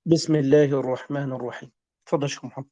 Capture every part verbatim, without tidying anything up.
بسم الله الرحمن الرحيم. اتفضل يا شيخ محمد.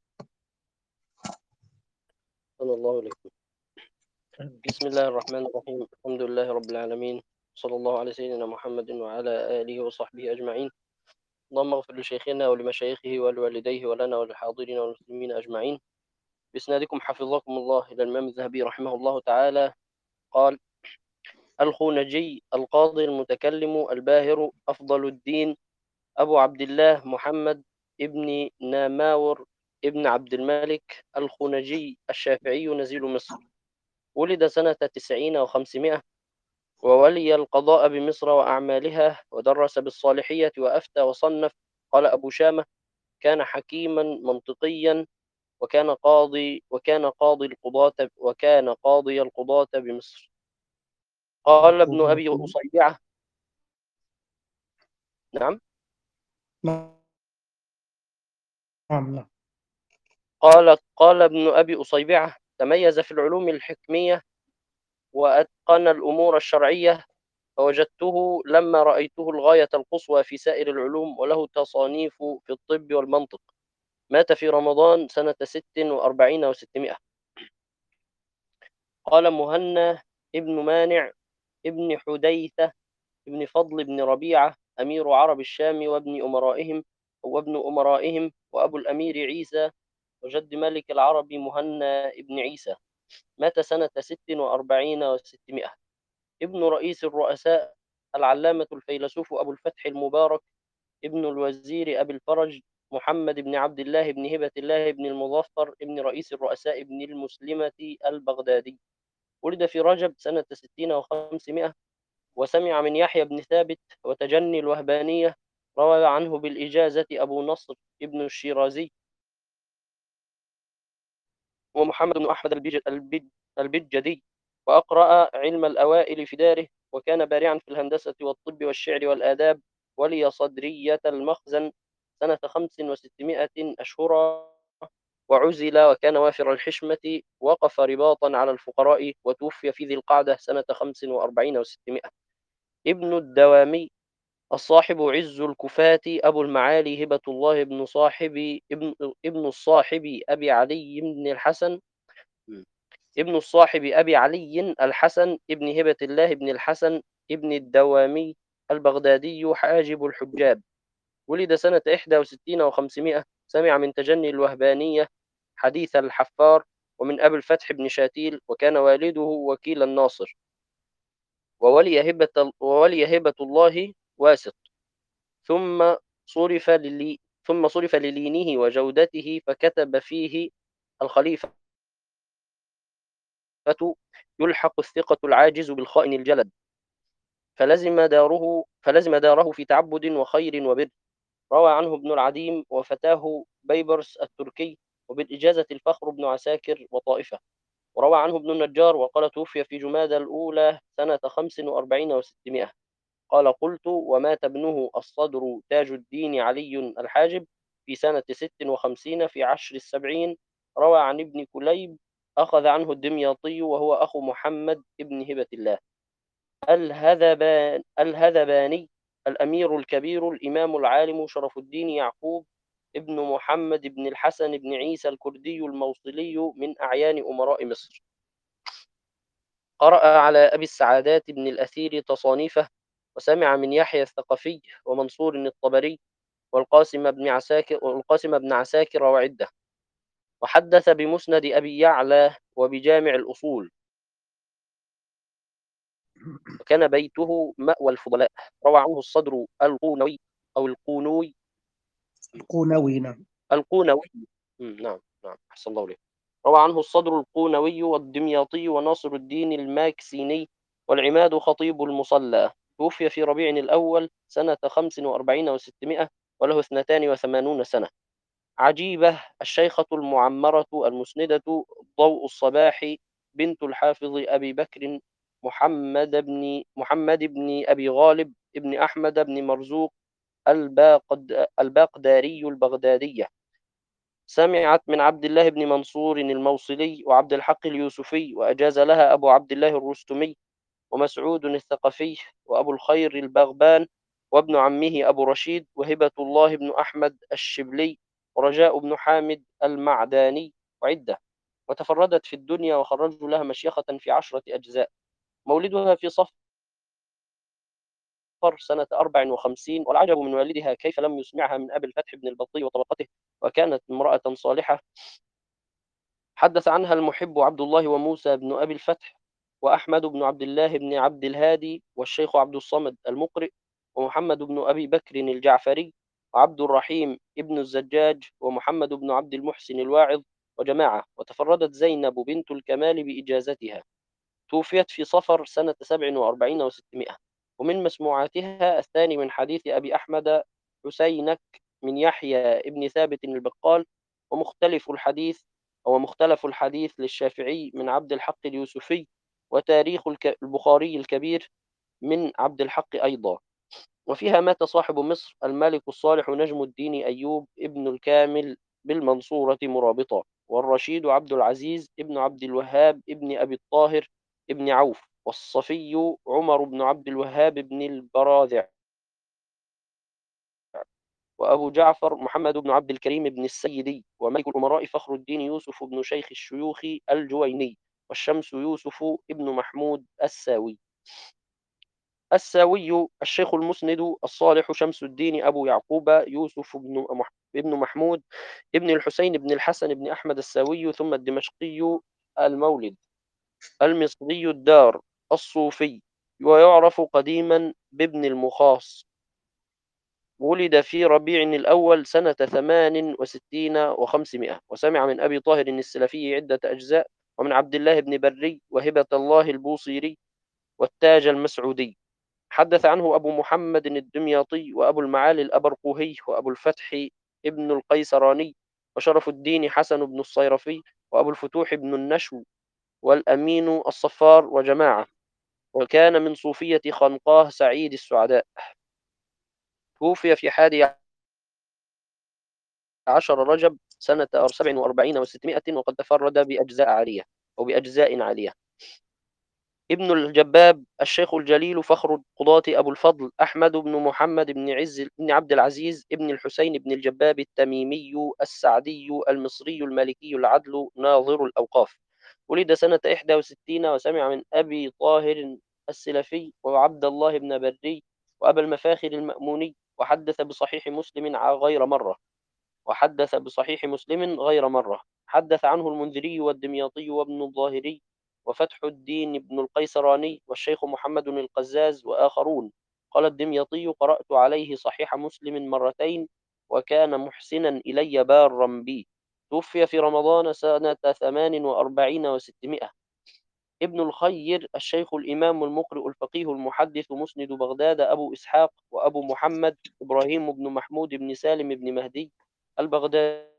صلى الله عليه وسلم. بسم الله الرحمن الرحيم. الحمد لله رب العالمين، صلى الله على سيدنا محمد وعلى آله وصحبه أجمعين. اللهم اغفر لشيخنا ولمشايخه ولوالديه ولنا وللحاضرين والمسلمين أجمعين. بإسنادكم حفظكم الله إلى الإمام الذهبي رحمه الله تعالى قال: الخونجي القاضي المتكلم الباهر أفضل الدين أبو عبد الله محمد ابن ناماور ابن عبد الملك الخونجي الشافعي نزيل مصر، ولد سنة تسعين وخمسمائة، وولي القضاء بمصر وأعمالها، ودرس بالصالحية وأفتى وصنف. قال أبو شامة: كان حكيما منطقيا، وكان قاضي وكان قاضي القضاة وكان قاضي القضاة بمصر. قال ابن أبي أصيبعة. نعم. نعم نعم. قال قال ابن أبي أصيبعة: تميز في العلوم الحكمية وأتقن الأمور الشرعية، فوجدته لما رأيته الغاية القصوى في سائر العلوم، وله تصانيف في الطب والمنطق. مات في رمضان سنة ست وأربعين وستمائة. قال مهنا ابن مانع ابن حديثة ابن فضل بن ربيعة أمير عرب الشام وابن أمرائهم وابن أمرائهم وأبو الأمير عيسى وجد ملك العرب مهنا ابن عيسى. مات سنة ست وأربعين وستمائة. ابن رئيس الرؤساء العلامة الفيلسوف أبو الفتح المبارك ابن الوزير أبي الفرج محمد بن عبد الله بن هبة الله بن المظفر ابن رئيس الرؤساء ابن المسلمة البغدادي. ولد في رجب سنة ستين وخمسمائة، وسمع من يحيى بن ثابت وتجني الوهبانية. روى عنه بالإجازة أبو نصر ابن الشيرازي ومحمد بن أحمد البج- البج- البجدي، وأقرأ علم الأوائل في داره، وكان بارعا في الهندسة والطب والشعر والآداب. ولي صدرية المخزن سنة خمس وستمائة أشهرا، وعزل وكان وافر الحشمة. وقف رباطا على الفقراء، وتوفي في ذي القعدة سنة خمس وأربعين وستمائة. ابن الدوامي الصاحب عز الكفاة أبو المعالي هبة الله بن صاحب ابن ابن الصاحب أبي علي بن الحسن ابن الصاحب أبي علي الحسن ابن هبة الله بن الحسن ابن الدوامي البغدادي حاجب الحجاب. ولد سنة إحدى وستين وخمسمائة. سمع من تجني الوهبانية حديث الحفار، ومن أبي الفتح بن شاتيل، وكان والده وكيل الناصر. وولي هبة وولي هبة الله واسط، ثم صرف للي ثم صرف للينه وجودته، فكتب فيه: الخليفة يلحق الثقة العاجز بالخائن الجلد، فلزم داره فلزم داره في تعبد وخير وبر. روى عنه ابن العديم وفتاه بيبرس التركي، وبالإجازة الفخر بن عساكر وطائفة. وروى عنه ابن النجار، وقال توفي في جمادى الأولى سنة خمس وأربعين وستمائة. قال: قلت: ومات ابنه الصدر تاج الدين علي الحاجب في سنة ست وخمسين في عشر السبعين. روى عن ابن كليب أخذ عنه الدمياطي، وهو أخو محمد ابن هبة الله الهذبان الهذباني الأمير الكبير الإمام العالم شرف الدين يعقوب ابن محمد بن الحسن بن عيسى الكردي الموصلي من أعيان أمراء مصر. قرأ على أبي السعادات بن الأثير تصانيفه، وسمع من يحيى الثقفي ومنصور الطبري والقاسم بن عساكر والقاسم بن عساكر وعدة. وحدث بمسند أبي يعلى وبجامع الأصول، وكان بيته مأوى الفضلاء. روى عنه الصدر القونوي أو القونوي القونوي. نعم. القونوي مم، نعم نعم أحسن الله عليه. روى عنه الصدر القونوي والدمياطي وناصر الدين الماكسيني والعماد خطيب المصلى. توفي في ربيع الأول سنة خمس وأربعين وستمائة، وله اثنتان وثمانون سنة. عجيبة الشيخة المعمرة المسندة ضوء الصباح بنت الحافظ أبي بكر محمد بن محمد بن أبي غالب ابن أحمد بن مرزوق الباقد الباقداري البغدادية. سمعت من عبد الله بن منصور الموصلي وعبد الحق اليوسفي، وأجاز لها أبو عبد الله الرستمي ومسعود الثقفي وأبو الخير البغبان وابن عمه أبو رشيد، وهبة الله بن أحمد الشبلي، ورجاء بن حامد المعداني، وعدة. وتفردت في الدنيا وخرجوا لها مشيخة في عشرة أجزاء. مولدها في صفر سنة أربع وخمسين، والعجب من والدها كيف لم يسمعها من أبي الفتح بن البطي وطبقته، وكانت امرأة صالحة. حدث عنها المحب عبد الله وموسى بن أبي الفتح، وأحمد بن عبد الله بن عبد الهادي، والشيخ عبد الصمد المقرئ، ومحمد بن أبي بكر الجعفري، وعبد الرحيم ابن الزجاج، ومحمد بن عبد المحسن الواعظ، وجماعة. وتفردت زينب بنت الكمال بإجازتها. توفيت في صفر سنة سبع وأربعين وستمائة. ومن مسموعاتها الثاني من حديث أبي أحمد حسينك من يحيى ابن ثابت البقال، ومختلف الحديث أو مختلف الحديث للشافعي من عبد الحق اليوسفي، وتاريخ الك- البخاري الكبير من عبد الحق أيضا. وفيها مات صاحب مصر الملك الصالح نجم الدين أيوب ابن الكامل بالمنصورة مرابطا، والرشيد عبد العزيز ابن عبد الوهاب ابن أبي الطاهر ابن عوف، والصفي عمر بن عبد الوهاب بن البراذع، وأبو جعفر محمد بن عبد الكريم بن السيدي، وملك الأمراء فخر الدين يوسف بن شيخ الشيوخ الجويني، والشمس يوسف ابن محمود الساوي. الساوي الشيخ المسند الصالح شمس الدين أبو يعقوب يوسف بن مح- ابن محمود ابن الحسين بن الحسن بن أحمد الساوي، ثم الدمشقي المولد، المصري الدار، الصوفي، ويعرف قديما بابن المخاص. ولد في ربيع الأول سنة ثمان وستين وخمسمائة، وسمع من أبي طاهر السلفي عدة أجزاء، ومن عبد الله بن بري، وهبة الله البوصيري، والتاج المسعودي. حدث عنه أبو محمد الدمياطي، وأبو المعالي الأبرقوهي، وأبو الفتح ابن القيسراني، وشرف الدين حسن بن الصيرفي، وأبو الفتوح بن النشو، والأمين الصفار، وجماعة. وكان من صوفية خنقاه سعيد السعداء. توفي في حادي عشر رجب سنة سبع وأربعين وستمائة، وقد تفرد بأجزاء عالية أو بأجزاء عالية. ابن الجباب الشيخ الجليل فخر القضاة أبو الفضل أحمد بن محمد بن عز بن عبد العزيز ابن الحسين بن الجباب التميمي السعدي المصري المالكي العدل ناظر الأوقاف. ولد سنة إحدى وستين، وسمع من أبي طاهر السلفي، وعبد الله بن بري، وأبا المفاخر المأموني، وحدث بصحيح مسلم غير مرة وحدث بصحيح مسلم غير مرة. حدث عنه المنذري والدمياطي وابن الظاهري، وفتح الدين بن القيسراني، والشيخ محمد القزاز، وآخرون. قال الدمياطي: قرأت عليه صحيح مسلم مرتين، وكان محسنا إلي بارا بي. توفي في رمضان سنة ثمان وأربعين وستمائة. ابن الخير الشيخ الإمام المقرئ الفقيه المحدث مسند بغداد أبو إسحاق، وأبو محمد إبراهيم بن محمود بن سالم بن مهدي البغدادي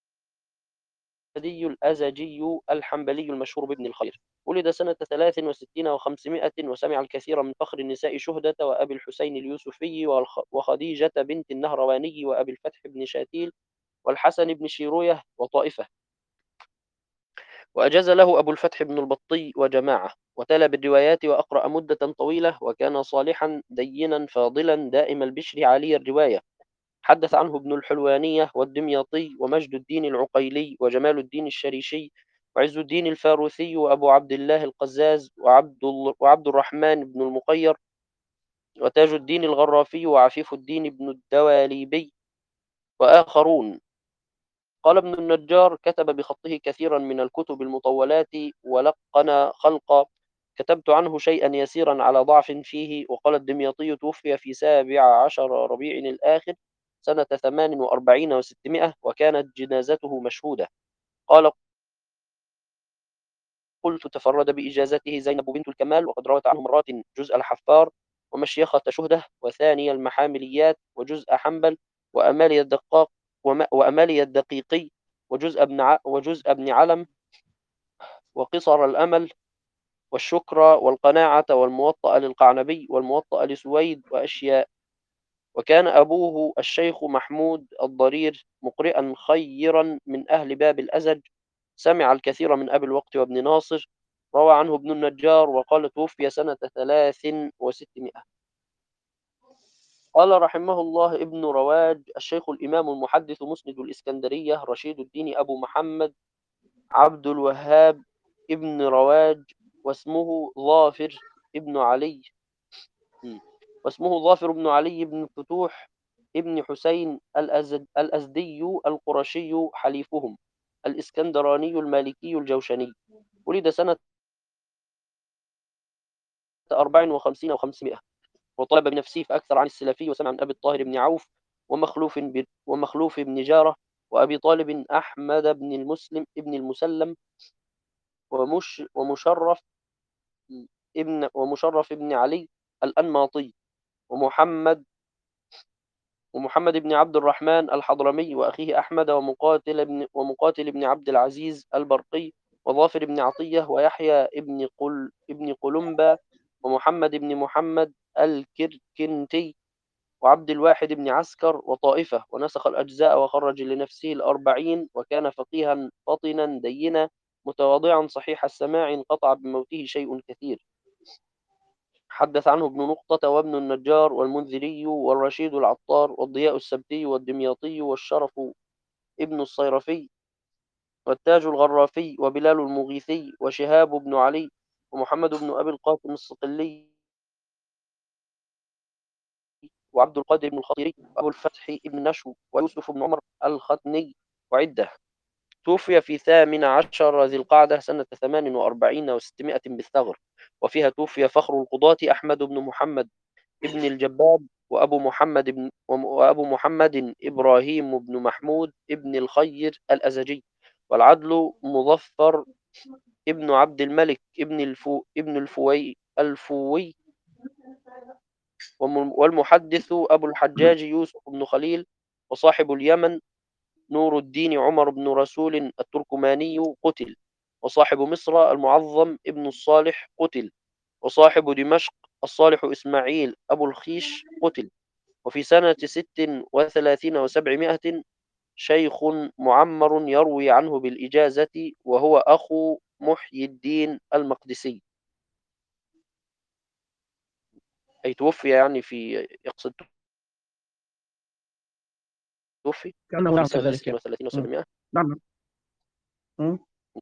الأزجي الحنبلي المشهور بابن الخير. ولد سنة ثلاث وستين وخمسمائة، وسمع الكثير من فخر النساء شهدة، وأبي الحسين اليوسفي، وخديجة بنت النهرواني، وأبي الفتح بن شاتيل، والحسن بن شيروية، وطائفة. وأجاز له أبو الفتح بن البطي وجماعة، وتلا بالروايات وأقرأ مدة طويلة، وكان صالحا دينا فاضلا دائم البشر عالي الرواية. حدث عنه ابن الحلوانية والدمياطي ومجد الدين العقيلي وجمال الدين الشريشي وعز الدين الفاروسي وأبو عبد الله القزاز وعبد, وعبد الرحمن بن المقير وتاج الدين الغرافي وعفيف الدين بن الدواليبي، وآخرون. قال ابن النجار: كتب بخطه كثيرا من الكتب المطولات، ولقن خلقا. كتبت عنه شيئا يسيرا على ضعف فيه. وقال الدمياطي: توفي في سابع عشر ربيع الآخر سنة ثمان وأربعين وستمائة، وكانت جنازته مشهودة. قال: قلت: تفرد بإجازته زينب بنت الكمال، وقد روت عنه مرات جزء الحفار، ومشيخة شهدة، وثاني المحامليات، وجزء حنبل، وأمالي الدقاق، وأمالي الدقيقي، وجزء ابن ع... وجزء ابن علم، وقصر الأمل، والشكرى، والقناعة، والموطأ للقعنبي، والموطأ لسويد، وأشياء. وكان أبوه الشيخ محمود الضرير مقرئا خيرا من أهل باب الأزج، سمع الكثير من أبي الوقت وابن ناصر. روى عنه ابن النجار وقال: توفي سنة ثلاث وستمائة. قال رحمه الله ابن رواج الشيخ الإمام المحدث مسند الإسكندرية رشيد الدين أبو محمد عبد الوهاب ابن رواج، واسمه ظافر ابن علي مم. واسمه ظافر بن علي بن فتوح ابن حسين الأزد الأزدي القرشي حليفهم الإسكندراني المالكي الجوشني. ولد سنة أربع وخمسين أو خمسمائة، وطلب بنفسه فأكثر عن السلفي، وسمع من أبي الطاهر بن عوف ومخلوف بن ومخلوف بن جارة وأبي طالب أحمد بن المسلم ابن المسلم ومش ومشرف ابن ومشرف بن علي الأنماطي ومحمد ومحمد بن عبد الرحمن الحضرمي وأخيه أحمد ومقاتل بن ومقاتل بن عبد العزيز البرقي وظافر بن عطية ويحيى بن قل ابن قلمبة ومحمد بن محمد الكركنتي وعبد الواحد بن عسكر وطائفة، ونسخ الأجزاء وخرج لنفسه الأربعين، وكان فقيها فطنا دينا متواضعا صحيح السماع، انقطع بموته شيء كثير. حدث عنه ابن نقطة وابن النجار والمنذري والرشيد العطار والضياء السبتي والدمياطي والشرف ابن الصيرفي والتاج الغرافي وبلال المغيثي وشهاب بن علي ومحمد بن أبي القاسم الصقلي وعبد القادر بن الخطيري وأبو الفتح بن نشو ويوسف بن عمر الختني وعدة. توفي في ثامن عشر ذي القعدة سنة ثمان وأربعين وستمائة بالثغر، وفيها توفي فخر القضاة أحمد بن محمد ابن الجباب وأبو محمد بن وأبو محمد إبراهيم بن محمود ابن الخير الأزجي، والعدل مظفر ابن عبد الملك ابن الفو ابن الفوي الفوي والمحدث أبو الحجاج يوسف بن خليل، وصاحب اليمن نور الدين عمر بن رسول التركماني قتل، وصاحب مصر المعظم ابن الصالح قتل، وصاحب دمشق الصالح إسماعيل أبو الخيش قتل. وفي سنة ست وثلاثين وسبعمائة شيخ معمر يروي عنه بالإجازة، وهو أخو محيي الدين المقدسي، أي توفي يعني في يقصد توفي كأنه في نعم سنة كذلك ست يعني. وثلاثين مم. وسبعمائة. نعم. مم.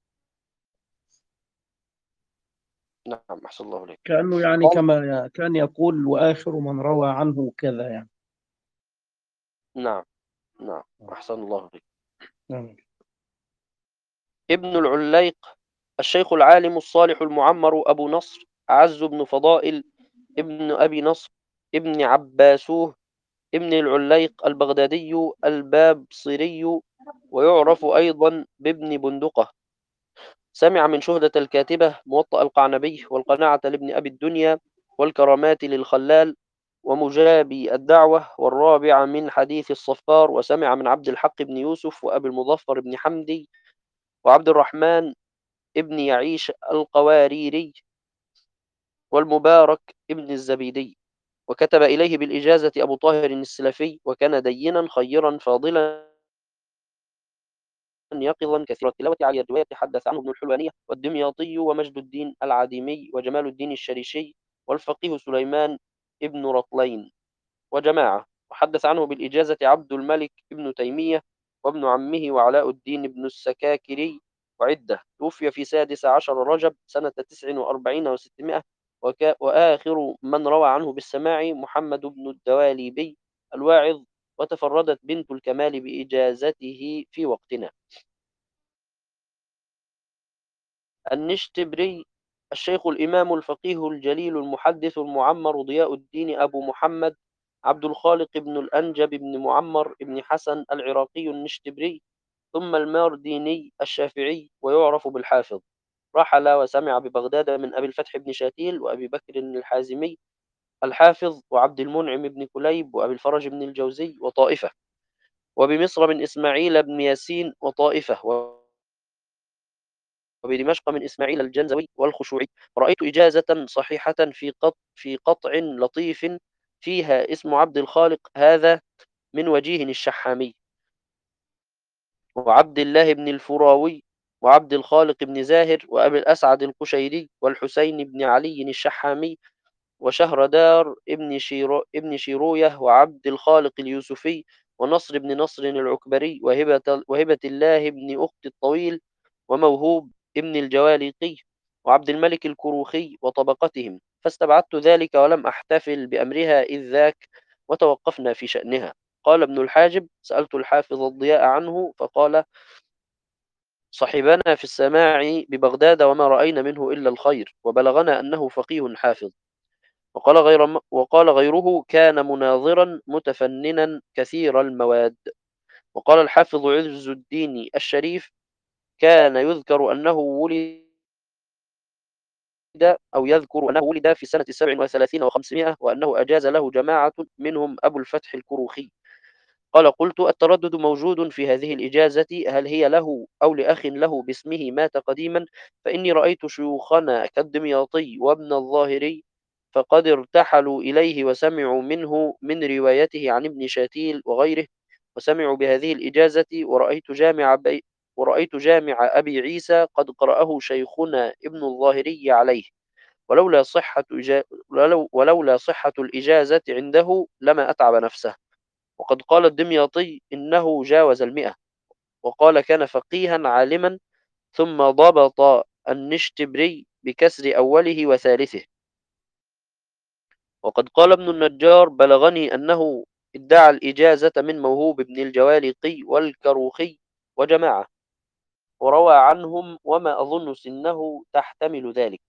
نعم أحسن الله عليك. كأنه يعني قال كما كان يقول وآخر من روى عنه كذا يعني. نعم نعم أحسن الله عليك. نعم. ابن العليق الشيخ العالم الصالح المعمر أبو نصر أعز بن فضائل ابن أبي نصر ابن عباسوه ابن العليق البغدادي البابصري، ويعرف أيضا بابن بندقة. سمع من شهدة الكاتبة موطأ القعنبي والقناعة لابن أبي الدنيا والكرامات للخلال ومجابي الدعوة والرابع من حديث الصفار، وسمع من عبد الحق بن يوسف وأبي المظفر بن حمدي وعبد الرحمن ابن يعيش القواريري والمبارك ابن الزبيدي. وكتب إليه بالإجازة أبو طاهر السلفي، وكان دينا خيرا فاضلا يقظا كثير التلاوة عالي الرواية. حدث عنه ابن الحلوانية والدمياطي ومجد الدين العديمي وجمال الدين الشريشي والفقيه سليمان ابن رطلين وجماعة. وحدث عنه بالإجازة عبد الملك ابن تيمية وابن عمه وعلاء الدين بن السكاكري وعدة. توفي في سادس عشر رجب سنة تسع وأربعين وستمائة، وكا وآخر من روى عنه بالسماع محمد بن الدواليبي الواعظ، وتفردت بنت الكمال بإجازته في وقتنا. النشتبري الشيخ الإمام الفقيه الجليل المحدث المعمر ضياء الدين أبو محمد عبد الخالق بن الأنجب بن معمر بن حسن العراقي النشتبري، ثم المارديني الشافعي، ويعرف بالحافظ. رحل وسمع ببغداد من أبي الفتح بن شاتيل وأبي بكر الحازمي الحافظ وعبد المنعم بن كليب وأبي الفرج بن الجوزي وطائفة، وبمصر من إسماعيل بن ياسين وطائفة، وبدمشق من إسماعيل الجنزوي والخشوعي. رأيت إجازة صحيحة في قط في قطع لطيف فيها اسم عبد الخالق هذا من وجيه الشحامي وعبد الله بن الفراوي وعبد الخالق بن زاهر وأبي الأسعد القشيري والحسين بن علي الشحامي وشهردار ابن شيرو ابن شيروية وعبد الخالق اليوسفي ونصر بن نصر العكبري وهبة وهبة الله بن أخت الطويل وموهوب ابن الجوالقي وعبد الملك الكروخي وطبقتهم، فاستبعدت ذلك ولم أحتفل بأمرها إذ ذاك، وتوقفنا في شأنها. قال ابن الحاجب: سألت الحافظ الضياء عنه فقال: صحبنا في السماع ببغداد وما رأينا منه إلا الخير، وبلغنا أنه فقيه حافظ. وقال غير وقال غيره: كان مناظرا متفننا كثير المواد. وقال الحافظ عز الدين الشريف: كان يذكر أنه ولد أو يذكر أنه ولد في سنة سبع وثلاثين وخمسمائة، وأنه أجاز له جماعة منهم أبو الفتح الكروخي. قال: قلت: التردد موجود في هذه الإجازة، هل هي له أو لأخ له باسمه مات قديما؟ فإني رأيت شيوخنا كالدمياطي وابن الظاهري فقد ارتحلوا إليه وسمعوا منه من روايته عن ابن شاتيل وغيره، وسمعوا بهذه الإجازة. ورأيت جامع بي ورأيت جامع أبي عيسى قد قرأه شيخنا ابن الظاهري عليه، ولولا صحة إجا... ولو... ولولا صحة الإجازة عنده لما أتعب نفسه. وقد قال الدمياطي إنه جاوز المئة، وقال: كان فقيها عالما. ثم ضبط النشتبري بكسر أوله وثالثه. وقد قال ابن النجار: بلغني أنه ادعى الإجازة من موهوب بن الجوالقي والكروخي وجماعة، وروى عنهم وما أظن سنه تحتمل ذلك.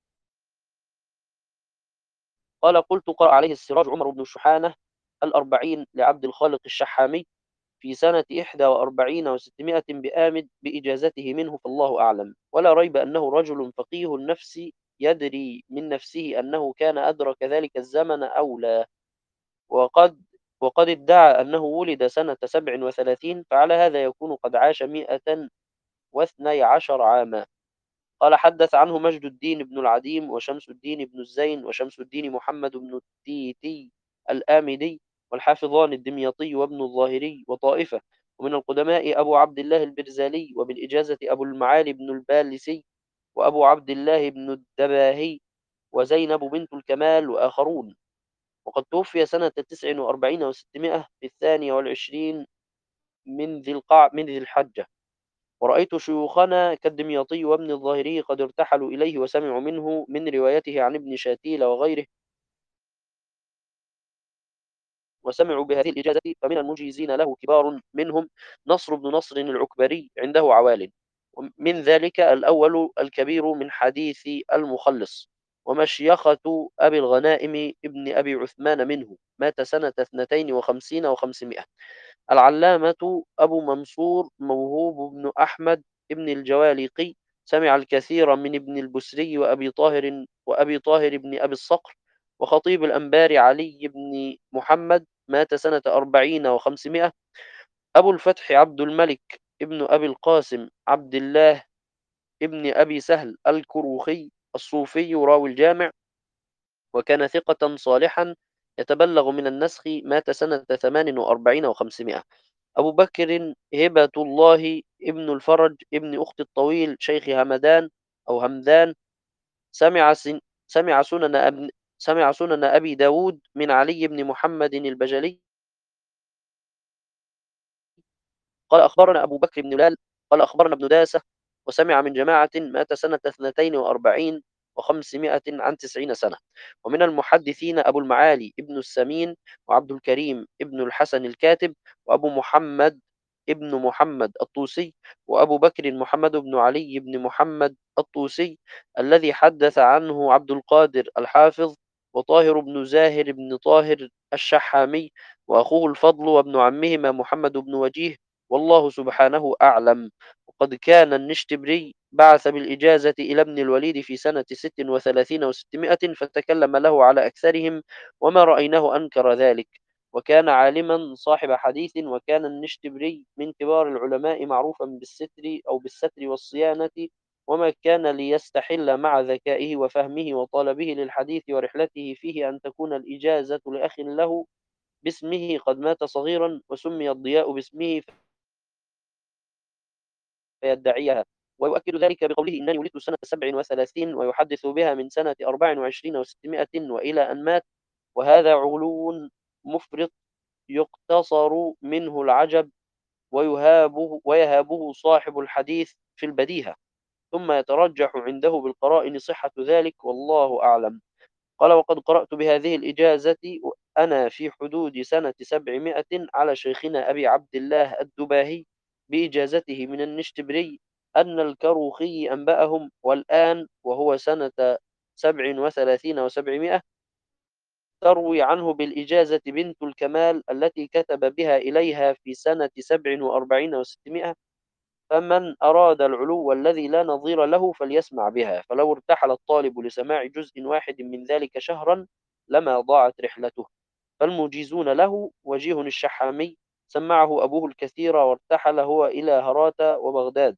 قال: قلت: قرأ عليه السراج عمر بن شحانة الأربعين لعبد الخالق الشحامي في سنة إحدى وأربعين وستمائة بآمد بإجازته منه، فالله أعلم. ولا ريب أنه رجل فقيه النفس يدري من نفسه أنه كان أدرك ذلك الزمن أو لا. وقد وقد ادعى أنه ولد سنة سبع وثلاثين، فعلى هذا يكون قد عاش مئة واثني عشر عاما. قال: حدث عنه مجد الدين بن العديم وشمس الدين بن الزين وشمس الدين محمد بن التيتي الآمدي والحافظان الدمياطي وابن الظاهري وطائفة، ومن القدماء أبو عبد الله البرزالي، وبالإجازة أبو المعالي بن البالسي وأبو عبد الله بن الدباهي وزينب بنت الكمال وآخرون. وقد توفي سنة تسع وأربعين وستمائة في الثاني والعشرين من ذي القع من ذي الحجة. ورأيت شيوخنا كالدمياطي وابن الظاهري قد ارتحلوا إليه وسمعوا منه من روايته عن ابن شاتيل وغيره، وسمعوا بهذه الإجازة. فمن المجيزين له كبار منهم نصر بن نصر العكبري عنده عوال، من ذلك الأول الكبير من حديث المخلص، ومشيخة أبي الغنائم ابن أبي عثمان منه، مات سنة اثنتين وخمسين وخمسمائة. العلامة أبو منصور موهوب بن أحمد ابن الجوالقي سمع الكثير من ابن البسري وأبي طاهر وأبي طاهر بن أبي الصقر وخطيب الأنبار علي بن محمد، مات سنة أربعين وخمسمائة. أبو الفتح عبد الملك ابن أبي القاسم عبد الله ابن أبي سهل الكروخي الصوفي راوي الجامع، وكان ثقة صالحا يتبلغ من النسخ، مات سنة ثمان وأربعين وخمسمائة. أبو بكر هبة الله ابن الفرج ابن أخت الطويل شيخ همدان أو همدان، سمع سن سمع سنن أبن سمع سنن أبي داود من علي بن محمد البجلي. قال: أخبرنا أبو بكر بن لال قال: أخبرنا ابن داسة، وسمع من جماعة، مات سنة اثنتين وأربعين وخمسمائة عن تسعين سنة. ومن المحدثين أبو المعالي ابن السمين وعبد الكريم ابن الحسن الكاتب وأبو محمد ابن محمد الطوسي وأبو بكر محمد بن علي بن محمد الطوسي الذي حدث عنه عبد القادر الحافظ، وطاهر بن زاهر بن طاهر الشحامي، وأخوه الفضل وابن عمهما محمد بن وجيه، والله سبحانه أعلم. وقد كان النشتبري بعث بالإجازة إلى ابن الوليد في سنة ست وثلاثين وستمائة فتكلم له على أكثرهم، وما رأيناه أنكر ذلك. وكان عالما صاحب حديث، وكان النشتبري من كبار العلماء معروفا بالستر أو بالستر والصيانة، وما كان ليستحل مع ذكائه وفهمه وطلبه للحديث ورحلته فيه أن تكون الإجازة لأخ له باسمه قد مات صغيرا وسمي الضياء باسمه فيدعيها، ويؤكد ذلك بقوله إنني ولدت سنة سبع وثلاثين، ويحدث بها من سنة أربع وعشرين وستمائة وإلى أن مات، وهذا علو مفرط يقتصر منه العجب، ويهابه, ويهابه صاحب الحديث في البديهة، ثم يترجح عنده بالقرائن صحة ذلك، والله أعلم. قال: وقد قرأت بهذه الإجازة أنا في حدود سنة سبعمائة على شيخنا أبي عبد الله الدباهي بإجازته من النشتبري أن الكروخي أنبأهم، والآن وهو سنة سبع وثلاثين وسبعمائة تروي عنه بالإجازة بنت الكمال التي كتب بها إليها في سنة سبع وأربعين وستمائة. فمن أراد العلو الذي لا نظير له فليسمع بها، فلو ارتحل الطالب لسماع جزء واحد من ذلك شهرا لما ضاعت رحلته. فالمجيزون له وجيه الشحامي سمعه أبوه الكثير، وارتحل هو إلى هرات وبغداد،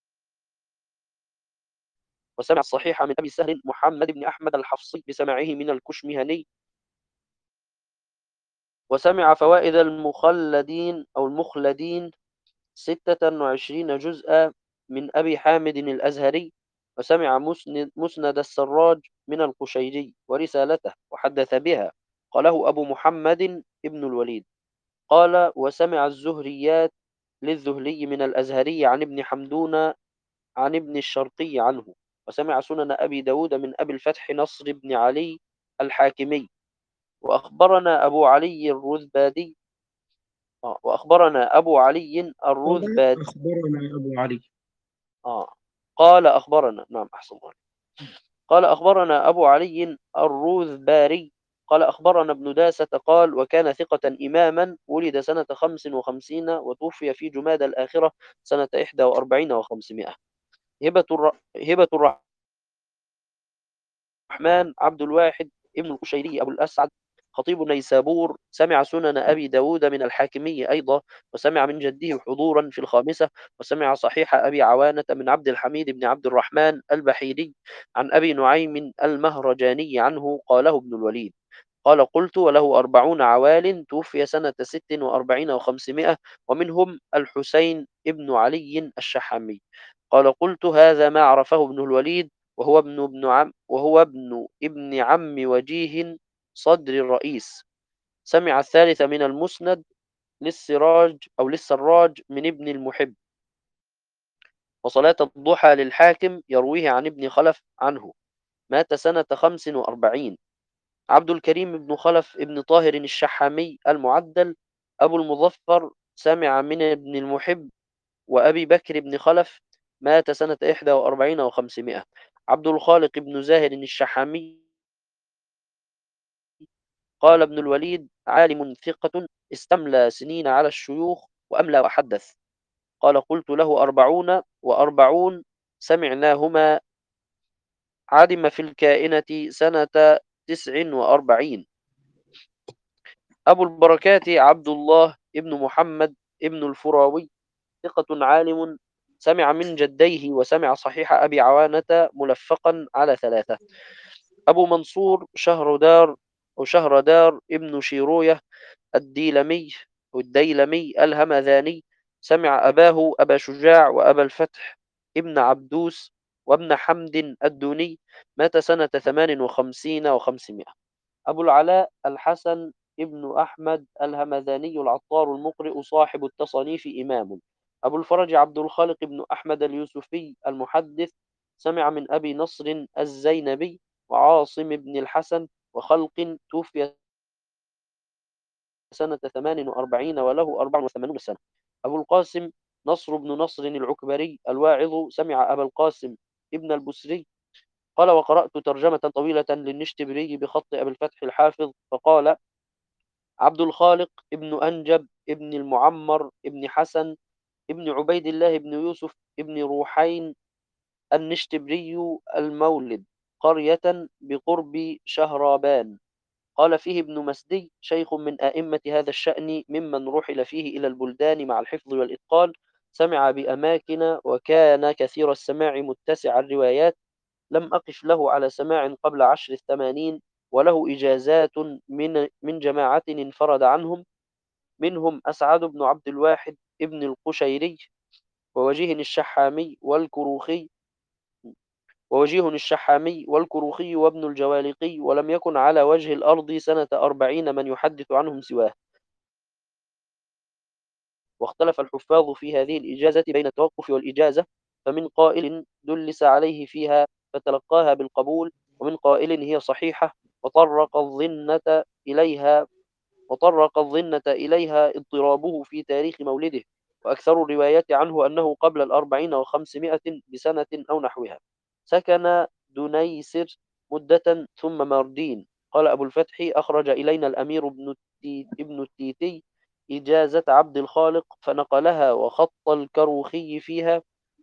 وسمع الصحيح من أبي سهل محمد بن أحمد الحفصي بسماعه من الكشمهني، وسمع فوائد المخلدين أو المخلدين ستة وعشرين جزءا من أبي حامد الأزهري، وسمع مسند, مسند السراج من القشيري ورسالته وحدث بها، قاله أبو محمد ابن الوليد. قال: وسمع الزهريات للذهلي من الأزهري عن ابن حمدون عن ابن الشرقي عنه، وسمع سنن أبي داود من أبي الفتح نصر بن علي الحاكمي. وأخبرنا أبو علي الرذبادي آه، وأخبرنا أبو علي قال الرذبادي أخبرنا أبو علي. آه قال أخبرنا نعم أحسن الله. قال: أخبرنا أبو علي الروذباري قال: أخبرنا ابن داسة قال: وكان ثقة إماما، ولد سنة خمس وخمسين وتوفي في جماد الآخرة سنة إحدى وأربعين وخمسمائة. هبة الر... هبة الرحمن عبد الواحد ابن القشيري أبو الأسعد خطيب نيسابور، سمع سنن أبي داود من الحاكمي أيضا، وسمع من جده حضورا في الخامسة، وسمع صحيح أبي عوانة من عبد الحميد بن عبد الرحمن البحيري عن أبي نعيم المهرجاني عنه، قاله ابن الوليد. قال: قلت: وله أربعون عوال، توفي سنة ست وأربعين وخمسمائة، ومنهم الحسين ابن علي الشحامي. قال: قلت: هذا ما عرفه ابن الوليد، وهو ابن ابن عم وهو ابن ابن عم وجيه صدر الرئيس. سمع الثالث من المسند للسراج أو للسراج من ابن المحب، وصلاة الضحى للحاكم يرويه عن ابن خلف عنه، مات سنة خمس وأربعين. عبد الكريم بن خلف ابن طاهر الشحامي المعدل أبو المظفر سمع من ابن المحب وأبي بكر بن خلف، مات سنة إحدى وأربعين وخمسمائة. عبد الخالق بن زاهر الشحامي قال ابن الوليد: عالم ثقة استملى سنين على الشيوخ وأملى وحدث. قال: قلت: له أربعون وأربعون سمعناهما، عدم في الكائنة سنة تسع وأربعين. أبو البركات عبد الله ابن محمد ابن الفراوي ثقة عالم، سمع من جديه وسمع صحيح أبي عوانة ملفقا على ثلاثة. أبو منصور شهردار أو شهردار ابن شيروية الديلمي والديلمي الهمذاني، سمع أباه أبا شجاع وأبا الفتح ابن عبدوس وابن حمد الدوني، مات سنة ثمان وخمسين وخمسمائة. أبو العلاء الحسن ابن أحمد الهمذاني العطار المقرئ صاحب التصانيف إمام. أبو الفرج عبد الخالق بن أحمد اليوسفي المحدث، سمع من أبي نصر الزينبي وعاصم بن الحسن وخلق، توفي سنة ثمان وأربعين وله أربع وثمانون سنة. أبو القاسم نصر بن نصر العكبري الواعظ، سمع أبا القاسم ابن البسري قال: وقرأت ترجمة طويلة للنشتبري بخط أبي الفتح الحافظ، فقال: عبد الخالق ابن أنجب ابن المعمر ابن حسن ابن عبيد الله ابن يوسف ابن روحين النشتبري المولد، قرية بقرب شهرابان. قال فيه ابن مسدي: شيخ من أئمة هذا الشأن ممن رحل فيه إلى البلدان مع الحفظ والإتقان، سمع بأماكن، وكان كثير السماع متسع الروايات، لم أقف له على سماع قبل عشر الثمانين، وله إجازات من من جماعة انفرد عنهم، منهم أسعد بن عبد الواحد ابن القشيري ووجيه الشحامي والكروخي ووجيه الشحامي والكروخي وابن الجوالقي، ولم يكن على وجه الأرض سنة أربعين من يحدث عنهم سواه. واختلف الحفاظ في هذه الإجازة بين التوقف والإجازة، فمن قائل دلس عليه فيها فتلقاها بالقبول، ومن قائل هي صحيحة، وطرق الظنة إليها وطرق الظنة إليها اضطرابه في تاريخ مولده، وأكثر الروايات عنه أنه قبل الأربعين وخمسمائة بسنة أو نحوها. سكن دنيسر مدة ثم مردين. قال أبو الفتح: أخرج إلينا الأمير ابن التي- ابن التيتي إجازة عبد الخالق فنقلها، وخط الكروخي فيها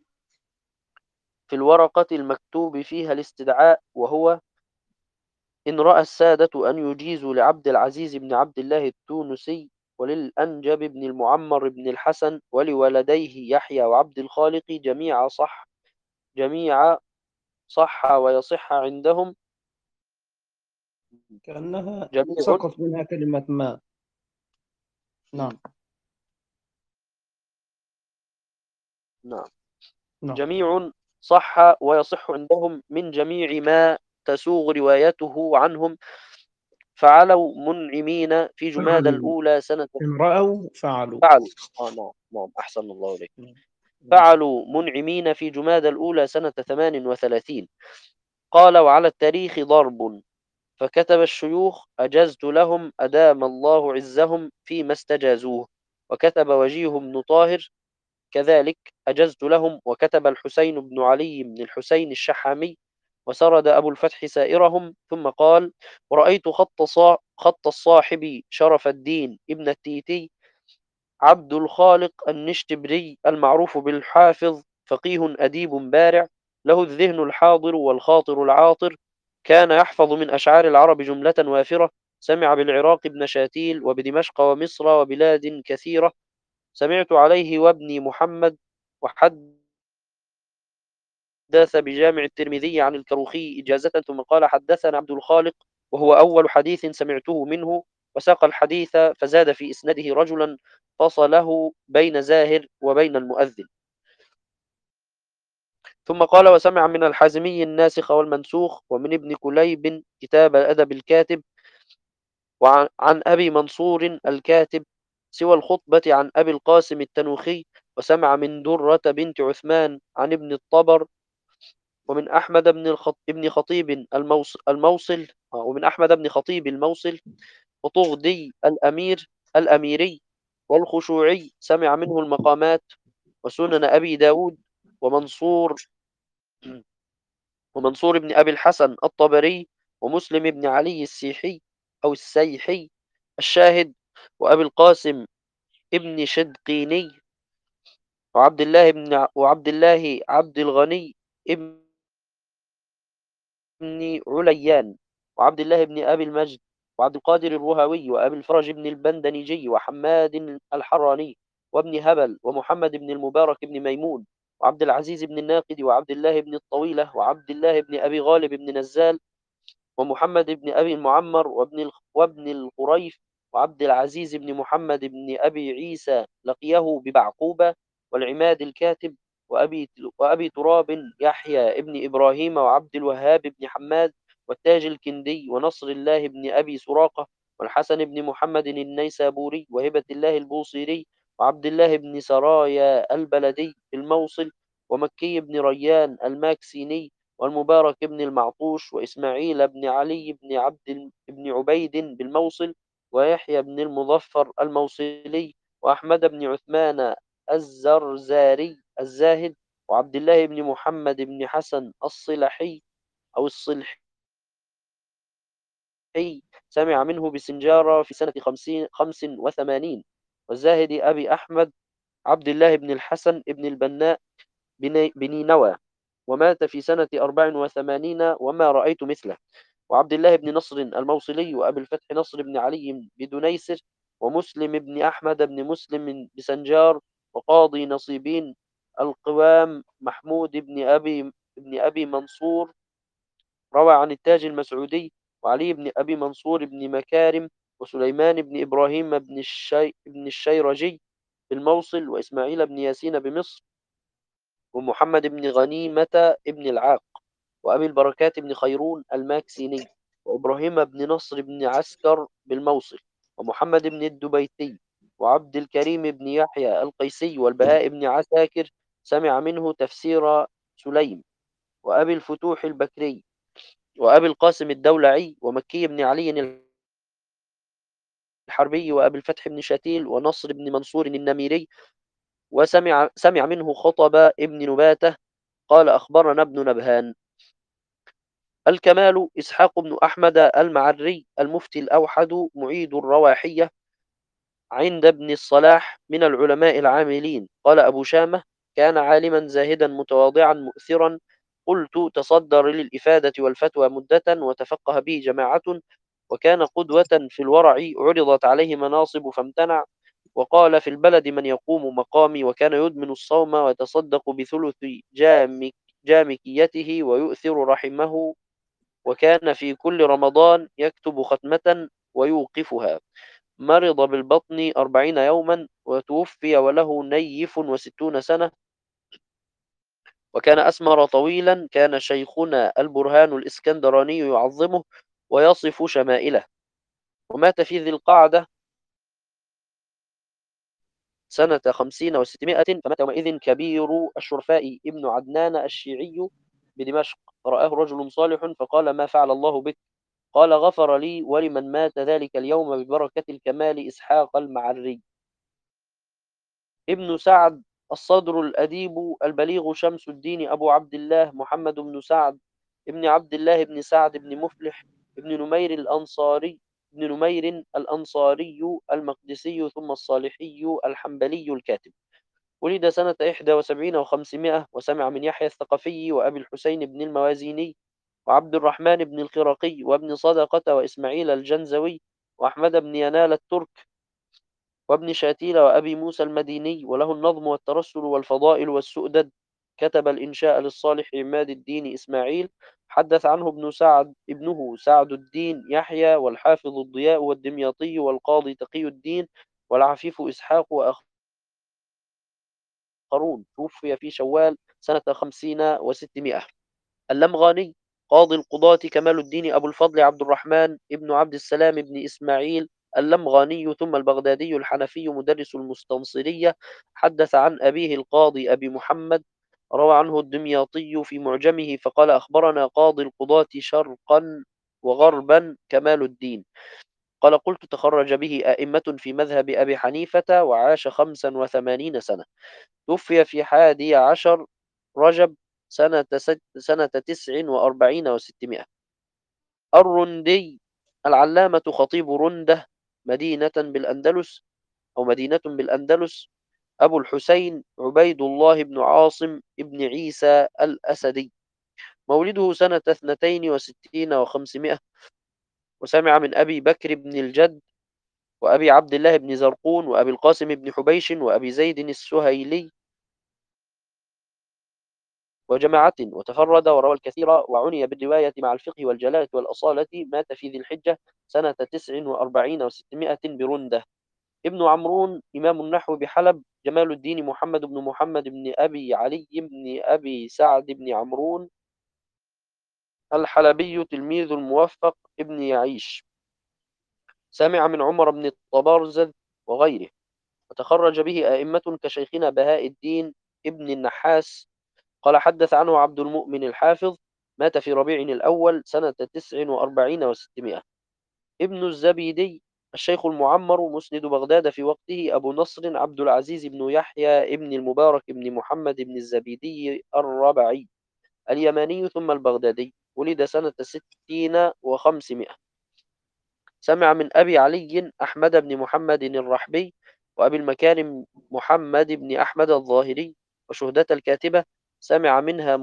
في الورقة المكتوب فيها الاستدعاء، وهو: إن رأى السادة أن يجيزوا لعبد العزيز بن عبد الله التونسي وللأنجب بن المعمر بن الحسن ولولديه يحيى وعبد الخالق جميع صح جميع صح ويصح عندهم كأنها جميع سقط منها كلمة ما. نعم. نعم نعم. جميع صح ويصح عندهم من جميع ما تسوغ روايته عنهم، فعلوا منعمين في جماد فعلوا. الأولى سنة. إن رأوا فعلوا. فعلوا آه نعم نعم أحسن الله إليك. نعم. نعم. فعلوا منعمين في جماد الأولى سنة ثمان وثلاثين. قال: وعلى التاريخ ضرب، فكتب الشيوخ: أجزت لهم أدام الله عزهم فيما استجازوه. وكتب وجيه بن طاهر كذلك: أجزت لهم. وكتب الحسين بن علي بن الحسين الشحامي. وسرد أبو الفتح سائرهم، ثم قال: ورأيت خط, صا... خط الصاحب شرف الدين ابن التيتي عبد الخالق النشتبري المعروف بالحافظ، فقيه أديب بارع، له الذهن الحاضر والخاطر العاطر، كان يحفظ من أشعار العرب جملة وافرة، سمع بالعراق ابن شاتيل وبدمشق ومصر وبلاد كثيرة، سمعت عليه وابني محمد. وحدث بجامع الترمذي عن الكروخي إجازة، ثم قال: حدثنا عبد الخالق، وهو أول حديث سمعته منه. وساق الحديث فزاد في إسنده رجلا فصله بين زاهر وبين المؤذن. ثم قال: وسمع من الحازمي الناسخ والمنسوخ، ومن ابن كليب كتاب الأدب الكاتب، وعن عن أبي منصور الكاتب، سوى الخطبة عن أبي القاسم التنوخي. وسمع من درة بنت عثمان عن ابن الطبر، ومن أحمد بن الخط... ابن خطيب الموص... الموصل آه، ومن أحمد بن خطيب الموصل، وطغدي الأمير الأميري والخشوعي سمع منه المقامات، وسنن أبي داود، ومنصور ومنصور بن أبي الحسن الطبري، ومسلم بن علي السيحي أو السيحي الشاهد، وأبي القاسم ابن شدقيني، وعبد الله بن ع- وعبد الله عبد الغني ابن عليان، وعبد الله بن أبي المجد، وعبد القادر الرهوي، وأبي الفرج بن البندنجي، وحماد الحراني، وابن هبل، ومحمد بن المبارك بن ميمون، وعبد العزيز بن الناقد، وعبد الله بن الطويلة، وعبد الله بن أبي غالب بن نزال، ومحمد بن أبي المعمر، وابن الخ- وابن الخريف، وعبد العزيز بن محمد بن أبي عيسى لقيه ببعقوبة، والعماد الكاتب، وأبي وأبي تراب يحيى ابن إبراهيم، وعبد الوهاب بن حماد، والتاج الكندي، ونصر الله بن أبي سراقة، والحسن بن محمد النيسابوري، وهبة الله البوصيري، وعبد الله بن سرايا البلدي الموصل، ومكي بن ريان الماكسيني، والمبارك بن المعطوش، وإسماعيل بن علي بن عبد بن عبيد بالموصل، ويحيى بن المظفر الموصلي، وأحمد بن عثمان الزرزاري الزاهد، وعبد الله بن محمد بن حسن الصلحي أو الصلحي سمع منه بسنجارة في سنة خمسين خمس وثمانين. والزاهد أبي أحمد عبد الله بن الحسن بن البناء بنينوى، ومات في سنة أربع وثمانين وما رأيت مثله. وعبد الله بن نصر الموصلي، وأبي الفتح نصر بن علي بدنيسر، ومسلم بن أحمد بن مسلم بسنجار، وقاضي نصيبين القوام محمود بن أبي بن أبي منصور روى عن التاج المسعودي، وعلي بن أبي منصور بن مكارم، وسليمان بن إبراهيم بن الشي بن الشيرجي بالموصل، وإسماعيل بن ياسين بمصر، ومحمد بن غنيمة بن العاق، وأبي البركات بن خيرون الماكسيني، وإبراهيم بن نصر بن عسكر بالموصل، ومحمد بن الدبيتي، وعبد الكريم بن يحيى القيسي، والبهاء بن عساكر سمع منه تفسير سليم، وأبي الفتوح البكري، وأبي القاسم الدولعي، ومكي بن علي الحربي، وأبي الفتح بن شتيل، ونصر بن منصور النميري، وسمع سمع منه خطب ابن نباتة قال أخبرنا ابن نبهان. الكمال إسحاق بن أحمد المعري المفتي الأوحد معيد الرواحية عند ابن الصلاح من العلماء العاملين. قال أبو شامة: كان عالما زاهدا متواضعا مؤثرا، قلت تصدر للإفادة والفتوى مدة، وتفقه به جماعة، وكان قدوة في الورع، عرضت عليه مناصب فامتنع، وقال: في البلد من يقوم مقامي، وكان يدمن الصوم ويتصدق بثلث جامك جامكيته ويؤثر رحمه، وكان في كل رمضان يكتب ختمة ويوقفها. مرض بالبطن أربعين يوما وتوفي وله نيف وستون سنة، وكان أسمر طويلا. كان شيخنا البرهان الإسكندراني يعظمه ويصف شمائله، ومات في ذي القعدة سنة خمسين وستمائة، فمات يومئذ كبير الشرفاء ابن عدنان الشيعي بدمشق، فرآه رجل صالح فقال: ما فعل الله بك؟ قال: غفر لي ولمن مات ذلك اليوم ببركة الكمال إسحاق المعري. ابن سعد الصدر الأديب البليغ شمس الدين أبو عبد الله محمد بن سعد ابن عبد الله بن سعد بن مفلح ابن نمير الأنصاري ابن نمير الأنصاري المقدسي ثم الصالحي الحنبلي الكاتب، ولد سنة إحدى وسبعين وخمسمائة، وسمع من يحيى الثقفي وأبي الحسين بن الموازيني وعبد الرحمن بن الخرقي وابن صدقة وإسماعيل الجنزوي وأحمد بن ينال الترك وابن شاتيل وأبي موسى المديني، وله النظم والترسل والفضائل والسؤدد. كتب الإنشاء للصالح عماد الدين إسماعيل. حدث عنه ابن سعد ابنه سعد الدين يحيى، والحافظ الضياء والدمياطي، والقاضي تقي الدين، والعفيف إسحاق، وآخرون. توفي في شوال سنة خمسين وستمائة. اللمغاني قاضي القضاة كمال الدين أبو الفضل عبد الرحمن ابن عبد السلام ابن إسماعيل اللمغاني ثم البغدادي الحنفي مدرس المستنصرية. حدث عن أبيه القاضي أبي محمد، روى عنه الدمياطي في معجمه فقال: أخبرنا قاضي القضاة شرقا وغربا كمال الدين. قال: قلت: تخرج به أئمة في مذهب أبي حنيفة، وعاش خمسا وثمانين سنة. توفي في حادي عشر رجب سنة ست سنة تسع وأربعين وستمائة. الرندي العلامة خطيب رنده مدينة بالأندلس أو مدينة بالأندلس أبو الحسين عبيد الله بن عاصم بن عيسى الأسدي، مولده سنة اثنتين وستين وخمسمائة، وسمع من أبي بكر بن الجد وأبي عبد الله بن زرقون وأبي القاسم بن حبيش وأبي زيد السهيلي وجماعة، وتفرد وروى الكثير، وعني بالرواية مع الفقه والجلالة والأصالة. مات في ذي الحجة سنة تسع وأربعين وستمائة برندة. ابن عمرون إمام النحو بحلب، جمال الدين محمد بن محمد بن أبي علي بن أبي سعد بن عمرون الحلبي تلميذ الموفق ابن يعيش، سمع من عمر بن الطبارزد وغيره، وتخرج به أئمة كشيخنا بهاء الدين ابن النحاس. قال: حدث عنه عبد المؤمن الحافظ، مات في ربيع الأول سنة تسع وأربعين وستمائة. ابن الزبيدي الشيخ المعمر مسند بغداد في وقته أبو نصر عبد العزيز بن يحيى ابن المبارك بن محمد بن الزبيدي الربعي اليماني ثم البغدادي، ولد سنة ستين وخمسمائة. سمع من أبي علي أحمد بن محمد الرحبي وأبي المكارم محمد بن أحمد الظاهري، وشهدة الكاتبة سمع منها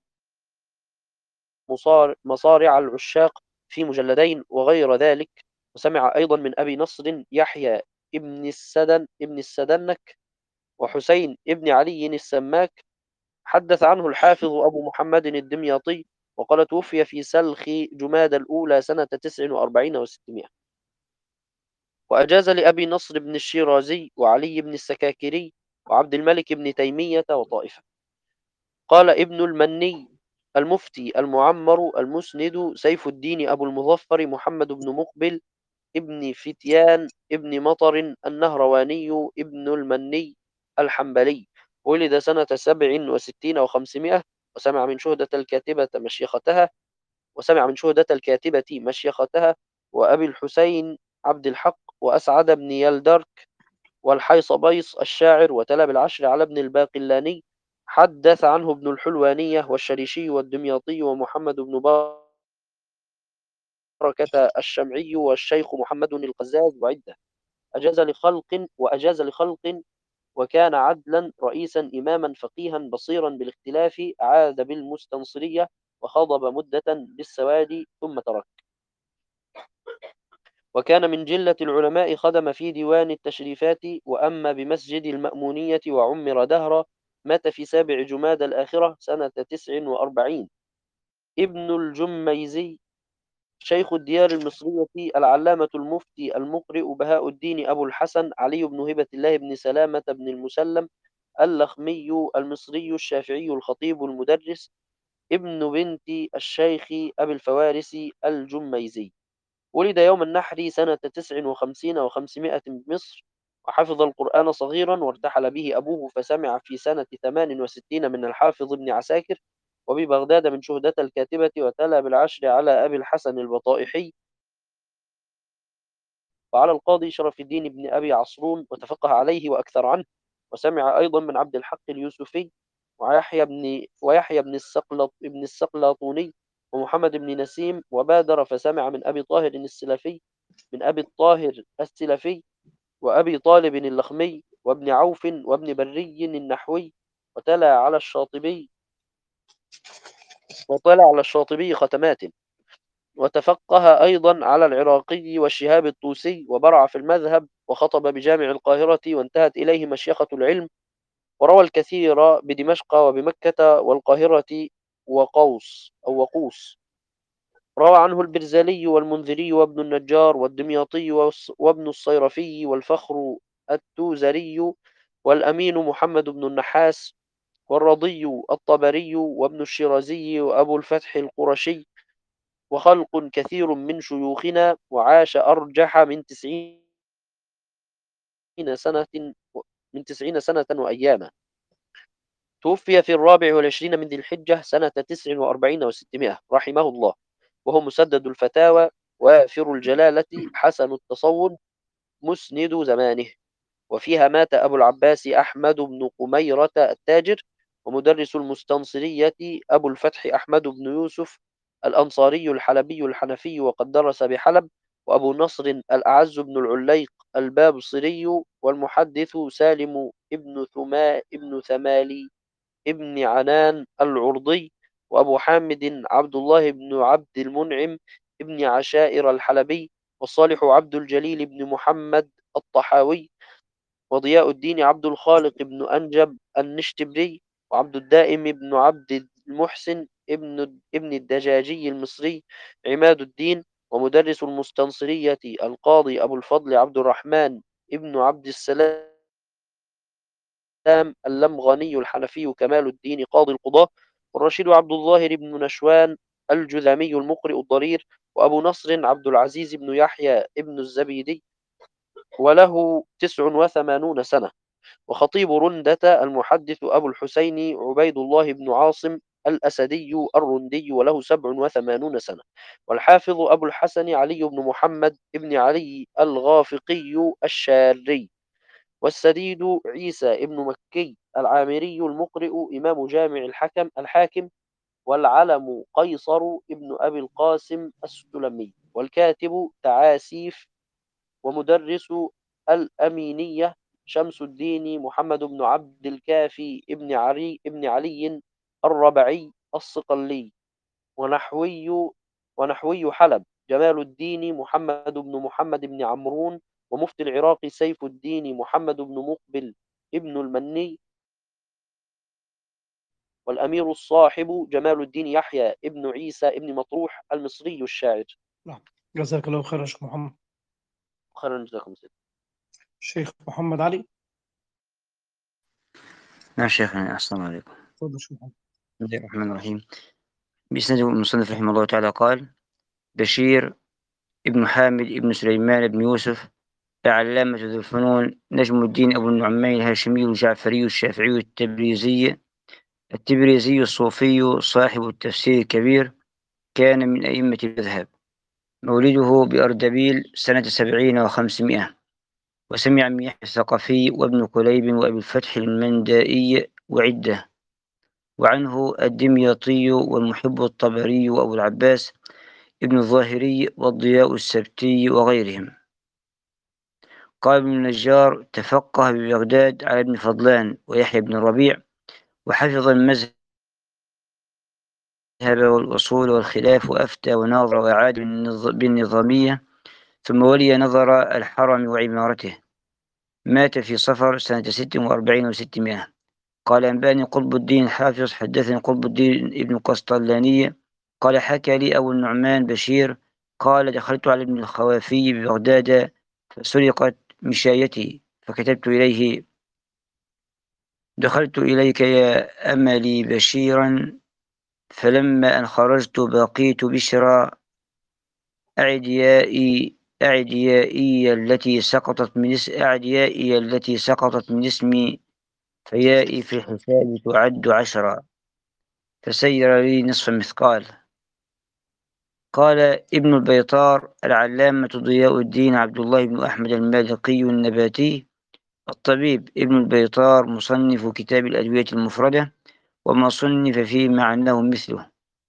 مصار مصارع العشاق في مجلدين وغير ذلك. وسمع أيضا من أبي نصر يحيى ابن السدن ابن السدنك وحسين ابن علي السماك. حدث عنه الحافظ أبو محمد الدمياطي، وقال: توفي في سلخ جماد الأولى سنة تسع وأربعين وستمائة. وأجاز لأبي نصر بن الشيرازي وعلي بن السكاكري وعبد الملك بن تيمية وطائفة. قال ابن المني المفتي المعمر المسند سيف الدين أبو المظفر محمد بن مقبل ابن فتيان ابن مطر النهرواني ابن المني الحنبلي، ولد سنة سبع وستين وخمسمائة، وسمع من شهدة الكاتبة مشيختها وسمع من شهدة الكاتبة مشيختها وأبي الحسين عبد الحق وأسعد بن يلدرك والحيصبيص الشاعر، وتلا بالعشر على ابن الباقلاني. حدث عنه ابن الحلوانية والشريشي والدمياطي ومحمد بن بركة الشمعي والشيخ محمد القزاز وعدة. أجاز لخلق وأجاز لخلق وكان عدلا رئيسا إماما فقيها بصيرا بالاختلاف، عاد بالمستنصرية وخضب مدة بالسواد ثم ترك. وكان من جلة العلماء، خدم في ديوان التشريفات وأما بمسجد المأمونية وعمر دهرا، مات في سابع جماد الآخرة سنة تسع وأربعين. ابن الجميزي شيخ الديار المصرية العلامة المفتي المقرئ بهاء الدين أبو الحسن علي بن هبة الله بن سلامة بن المسلم اللخمي المصري الشافعي الخطيب المدرس، ابن بنت الشيخ أبي الفوارس الجميزي. ولد يوم النحر سنة تسع وخمسين وخمسمائة بمصر، وحفظ القرآن صغيرا وارتحل به أبوه، فسمع في سنة ثمان وستين من الحافظ ابن عساكر، وببغداد من شهدة الكاتبة، وتلا بالعشر على أبي الحسن البطائحي وعلى القاضي شرف الدين بن أبي عصرون، وتفقه عليه وأكثر عنه، وسمع أيضا من عبد الحق اليوسفي ويحيى بن ويحيى بن السقلط بن السقلاطوني ومحمد بن نسيم، وبادر فسمع من أبي طاهر السلفي من أبي الطاهر السلفي وأبي طالب اللخمي وابن عوف وابن بري النحوي، وتلا على الشاطبي وطلع على الشاطبي ختمات، وتفقه أيضا على العراقي والشهاب الطوسي، وبرع في المذهب، وخطب بجامع القاهرة وانتهت إليه مشيخة العلم، وروى الكثير بدمشق وبمكة والقاهرة وقوس أو وقوس. روى عنه البرزالي والمنذري وابن النجار والدمياطي وابن الصيرفي والفخر التوزري والأمين محمد بن النحاس والرضي الطبري وابن الشيرازي وأبو الفتح القرشي، وخلق كثير من شيوخنا، وعاش أرجح من تسعين سنة من تسعين سنة وأياما. توفي في الرابع والعشرين من ذي الحجة سنة تسع وأربعين وستمائة رحمه الله، وهو مسدد الفتاوى وافر الجلالة حسن التصور مسند زمانه. وفيها مات أبو العباس أحمد بن قميرة التاجر، ومدرس المستنصرية أبو الفتح أحمد بن يوسف الأنصاري الحلبي الحنفي، وقد درس بحلب. وأبو نصر الأعز بن العليق البابصري، والمحدث سالم ابن ثما ابن ثمالي ابن عنان العرضي، وأبو حامد عبد الله بن عبد المنعم ابن عشائر الحلبي، والصالح عبد الجليل بن محمد الطحاوي، وضياء الدين عبد الخالق بن أنجب النشتبري، وعبد الدائم بن عبد المحسن ابن ابن الدجاجي المصري عماد الدين، ومدرس المستنصرية القاضي أبو الفضل عبد الرحمن ابن عبد السلام اللمغاني الحنفي كمال الدين قاضي القضاة، والرشيد عبد الظاهر بن نشوان الجذامي المقرئ الضرير، وأبو نصر عبد العزيز بن يحيى ابن الزبيدي، وله تسع وثمانون سنة. وخطيب رندة المحدث أبو الحسين عبيد الله بن عاصم الأسدي الرندي، وله سبع وثمانون سنة. والحافظ أبو الحسن علي بن محمد بن علي الغافقي الشاري. والسديد عيسى ابن مكي العامري المقرئ إمام جامع الحكم الحاكم. والعلم قيصر ابن أبي القاسم السلمي. والكاتب تعاسيف ومدرس الأمينية شمس الدين محمد بن عبد الكافي ابن علي ابن علي الربعي الصقلي. ونحوي ونحوي حلب جمال الدين محمد بن محمد بن عمرون، ومفتي العراق سيف الدين محمد بن مقبل ابن المني. والأمير الصاحب جمال الدين يحيى ابن عيسى ابن مطروح المصري الشاعر. نعم. جزاك الله خير يا شيخ محمد. خيرا جزاكم الله. الشيخ محمد علي. نعم شيخنا، أحسن عليكم. تفضل يا شيخ محمد. بسم الله الرحمن الرحيم. بإسناد المصنف رحمه الله تعالى قال: بشير ابن حامد ابن سليمان بن يوسف العلامة ذو الفنون نجم الدين أبو النعمان الهاشمي الجعفري الشافعي التبريزي التبريزي الصوفي صاحب التفسير الكبير، كان من أئمة المذهب. مولده بأردبيل سنة سبعين وخمسمائة، وسمع من يحيى الثقفي وابن كليب وأبي الفتح المندائي وعدة، وعنه الدمياطي والمحب الطبري وأبو العباس ابن الظاهري والضياء السبتي وغيرهم. قال ابن النجار: تفقه ببغداد على ابن فضلان ويحيى بن الربيع، وحفظ المذهب والأصول والخلاف، وأفتى وناظر وأعاد بالنظامية، ثم ولي نظر الحرم وعمارته. مات في صفر سنة ست وأربعين وستمائة. قال: أنباني قطب الدين الحافظ حدثني قطب الدين ابن قسطلاني قال: حكى لي أبو النعمان بشير قال: دخلت على ابن الخوافي ببغداد فسرقت مشايتي، فكتبت إليه: دخلت إليك يا أملي بشيرا، فلما أن خرجت بقيت بشرا، أعديائي أعديائي التي سقطت من اسم أعديائي التي سقطت من اسمي، فيائي في الحساب تعد عشرا، فسير لي نصف مثقال. قال ابن البيطار العلامة ضياء الدين عبد الله بن أحمد المالقي النباتي الطبيب ابن البيطار مصنف كتاب الأدوية المفردة وما صنف فيه معناه مثله.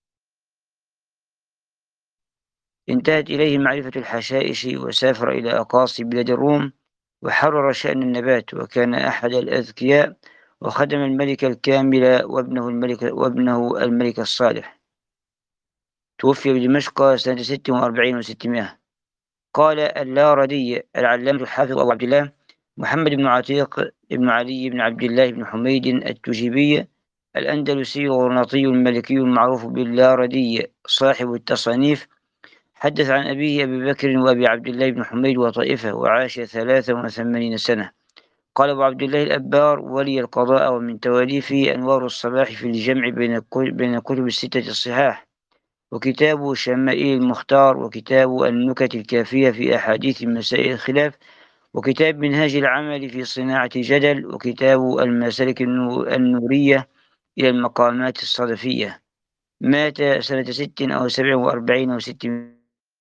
انتهت إليه معرفة الحشائش، وسافر إلى أقاصي بلاد الروم، وحرر شأن النبات، وكان أحد الأذكياء، وخدم الملك الكامل وابنه الملك, وابنه الملك الصالح. توفي بدمشق سنة ست وأربعين وستمائة. قال اللاردي العلامة الحافظ أبو عبد الله محمد بن عتيق بن علي بن عبد الله بن حميد التجيبي الأندلسي الغرناطي الملكي المعروف باللاردي صاحب التصانيف، حدث عن أبيه أبي بكر وأبي عبد الله بن حميد وطائفة، وعاش ثلاثا وثمانين سنة. قال أبو عبد الله الأبار ولي القضاء، ومن تواليفه أنوار الصباح في الجمع بين كتب الستة الصحاح، وكتاب شمائل المختار، وكتاب النكت الكافية في أحاديث مسائل الخلاف، وكتاب منهاج العمل في صناعة الجدل، وكتاب المسالك النورية إلى المقامات الصدفية. مات سنة ست أو سبع وأربعين وستمائة.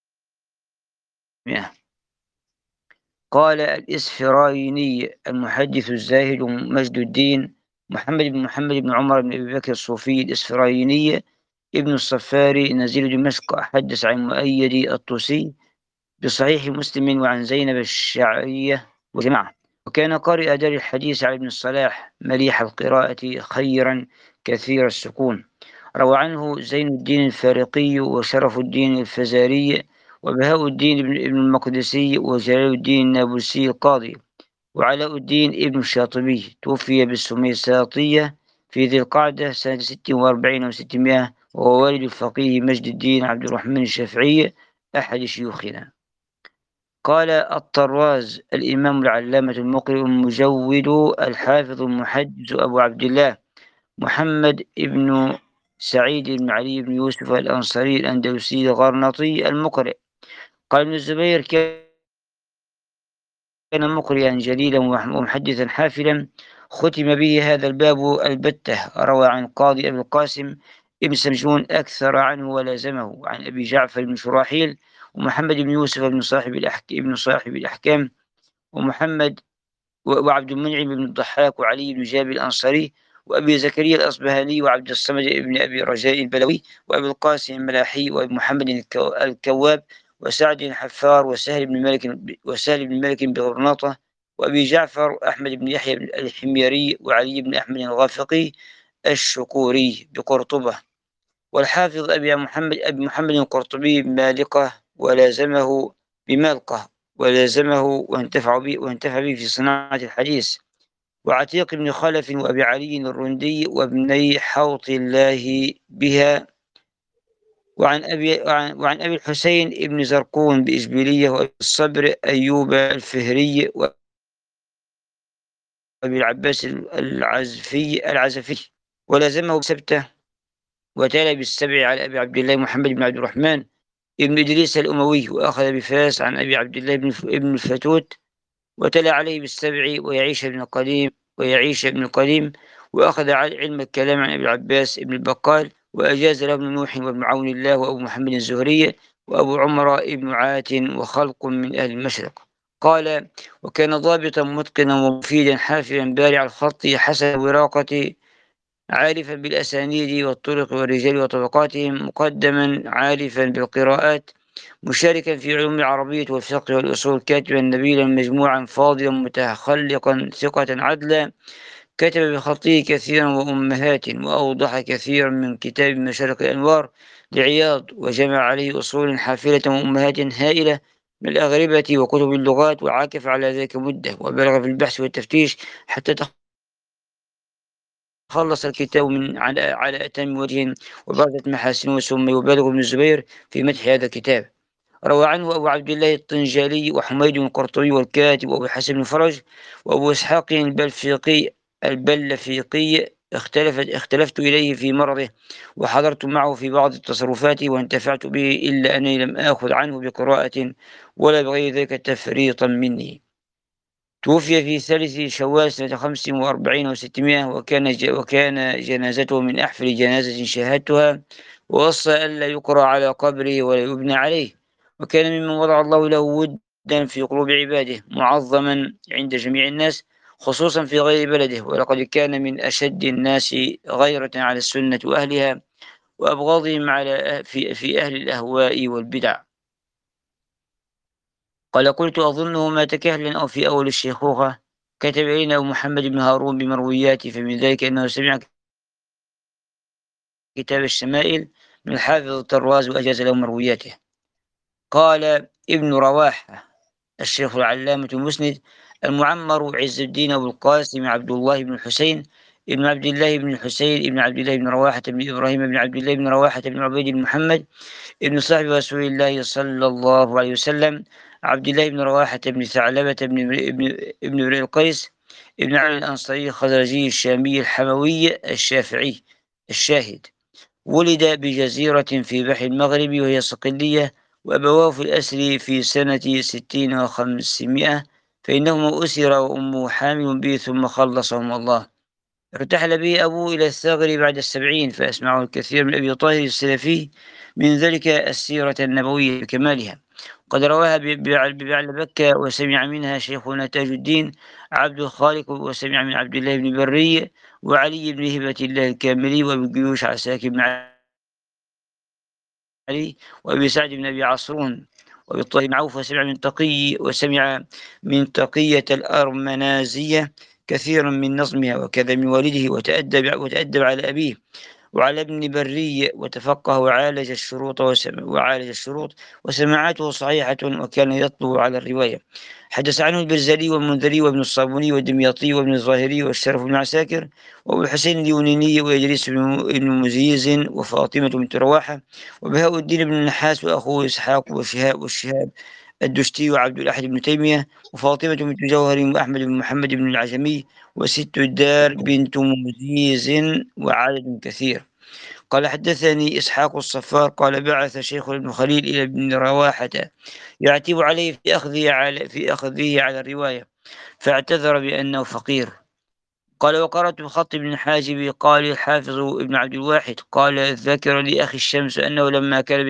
قال الإسفرايني المحدث الزاهد مجد الدين محمد بن محمد بن عمر بن أبي بكر الصوفي الإسفرايني ابن الصفاري نزيل دمشق، حدث عن مؤيد الطوسي بصحيح مسلم وعن زينب الشعرية وجماعة، وكان قارئ دار الحديث على ابن الصلاح مليح القراءة خيرا كثير السكون. روى عنه زين الدين الفارقي وشرف الدين الفزاري وبهاء الدين ابن المقدسي وجلال الدين النابلسي القاضي وعلاء الدين ابن الشاطبي. توفي بالسميساطية في ذي القعدة سنة ست وأربعين وستمائة، وهو والد الفقيه مجد الدين عبد الرحمن الشافعي أحد شيوخنا. قال الطراز الإمام العلامة المقرئ المجود الحافظ المحدث أبو عبد الله محمد ابن سعيد بن علي بن يوسف الأنصاري الأندلسي الغرناطي المقرئ. قال ابن الزبير كان مقرئا جليلا ومحدثا حافلا، ختم به هذا الباب البتة. روى عن قاضي أبي القاسم ابن سمجون أكثر عنه ولازمه، عن أبي جعفر بن شراحيل ومحمد بن يوسف بن صاحب الأحكام ابن صاحب الأحكام ومحمد وعبد المنعم بن الضحاك وعلي بن جابر الأنصاري وأبي زكريا الأصبهاني وعبد الصمد بن أبي رجاء البلوي وأبي القاسم الملاحي وأبي محمد الكواب وسعد الحفار وسهل بن مالك وسهل بن مالك بغرناطة وأبي جعفر أحمد بن يحيى الحميري وعلي بن أحمد الغافقي الشكوري بقرطبة. والحافظ أبي محمد أبي محمد القرطبي بمالقة ولازمه بمالقة ولازمه وانتفع به وانتفع به في صناعة الحديث. وعتيق بن خلف وأبي علي الرندي وابني حوط الله بها. وعن أبي وعن, وعن أبي الحسين ابن زرقون بإشبيلية وأبي الصبر أيوب الفهري وأبي العباس العزفي العزفي ولازمه سبته وتلا بالسبع على أبي عبد الله محمد بن عبد الرحمن ابن إدريس الأموي، وأخذ بفاس عن أبي عبد الله بن ابن الفتوت، وتلا عليه بالسبع ويعيش ابن القديم ويعيش ابن القديم، وأخذ علم الكلام عن أبي العباس ابن البقال، وأجاز له ابن نوح وابن عون الله وأبو محمد الزهري وأبو عمر ابن عات وخلق من أهل المشرق. قال: وكان ضابطا متقنا ومفيدا حافظا بارع الخط حسن وراقة، عارفا بالأسانيد والطرق والرجال وطبقاتهم، مقدما عارفا بالقراءات، مشاركا في علوم العربية والفقه والأصول، كاتبا نبيلا مجموعا فاضلا متخلقا ثقة عدلا، كتب بخطه كثيرا وأمهات، وأوضح كثيرا من كتاب مشارق الأنوار لعياض، وجمع عليه أصول حافلة وأمهات هائلة من الأغربة وكتب اللغات، وعاكف على ذلك مدة، وبلغ في البحث والتفتيش حتى خلص الكتاب من على على أتم وجه وبرزت محاسنه. ثم يبالغ ابن الزبير في مدح هذا الكتاب. روى عنه أبو عبد الله الطنجالي وحميد القرطبي والكاتب وأبو حسن بن فرج وأبو إسحاق البلفيقي البلفيقي اختلفت اختلفت إليه في مرضه، وحضرت معه في بعض التصرفات وانتفعت به، إلا أني لم آخذ عنه بقراءة ولا بغير ذلك تفريطا مني. توفي في ثالث شوال سنة خمس وأربعين وستمائة، وكان وكان جنازته من أحفل جنازة شاهدتها، ووصى ألا يقرأ على قبره ولا يبنى عليه، وكان ممن وضع الله له ودا في قلوب عباده، معظما عند جميع الناس خصوصا في غير بلده، ولقد كان من أشد الناس غيرة على السنة وأهلها، وأبغضهم على في, في أهل الأهواء والبدع. قال: قلت: أظنه مات كهلا أو في أول الشيخوخة. كتب إلينا أبو محمد بن هارون بمروياته، فمن ذلك أنه سمع كتاب الشمائل من الحافظ الطراز وأجاز له مروياته. قال ابن رواحة الشيخ العلامة المسند: المعمر عز الدين أبو القاسم عبد الله بن الحسين ابن عبد الله بن الحسين ابن عبد الله بن رواحة بن إبراهيم بن عبد الله بن رواحة بن عبيد بن محمد ابن صاحب رسول الله صلى الله عليه وسلم، عبد الله بن رواحة بن ثعلبة بن ابن ابن ابن القيس ابن علي الأنصاري الخزرجي الشامي الحموي الشافعي الشاهد، ولد بجزيرة في بحر المغرب وهي صقلية، وأبواه في الأسر في سنة ستين وخمسمائة، فإنهما أسر وأمه حامل به ثم خلصهم الله. ارتحل به أبوه إلى الثغر بعد السبعين، فأسمعه الكثير من أبي طاهر السلفي من ذلك السيرة النبوية بكمالها. قد رواها ببعلبكة، وسمع منها شيخنا تاج الدين عبد الخالق، وسمع من عبد الله بن بري وعلي بن هبة الله الكاملي وابن جيوش عساكر بن علي وأبي سعد بن أبي عصرون وأبي طاهر بن عوف، وسمع من تقي وسمع من تقية الأرمنازية كثيرا من نظمها، وكذا من والده، وتأدب, وتأدب على أبيه وعلى ابن بري، وتفقه وعالج الشروط وعالج الشروط وسماعاته صحيحة، وكان يطلب على الرواية. حدث عنه البرزلي والمنذري وابن الصابوني والدمياطي وابن الظاهري والشرف بن عساكر وابو الحسين اليوناني وإدريس بن مزيز وفاطمة بنت رواحة وبهاء الدين بن النحاس وأخوه إسحاق وشهاب والشهاب الدشتي وعبد الأحد بن تيمية وفاطمة بنت جوهر وأحمد بن محمد بن العجمي وست الدار بنت مزيز وعدد كثير. قال: حدثني إسحاق الصفار قال: بعث شيخ ابن خليل إلى ابن رواحة يعتب عليه في أخذه على, في أخذه على الرواية، فاعتذر بأنه فقير. قال: وقرأت بخط ابن حاجب. قال الحافظ ابن عبد الواحد قال: ذكر لي أخي الشمس أنه لما كان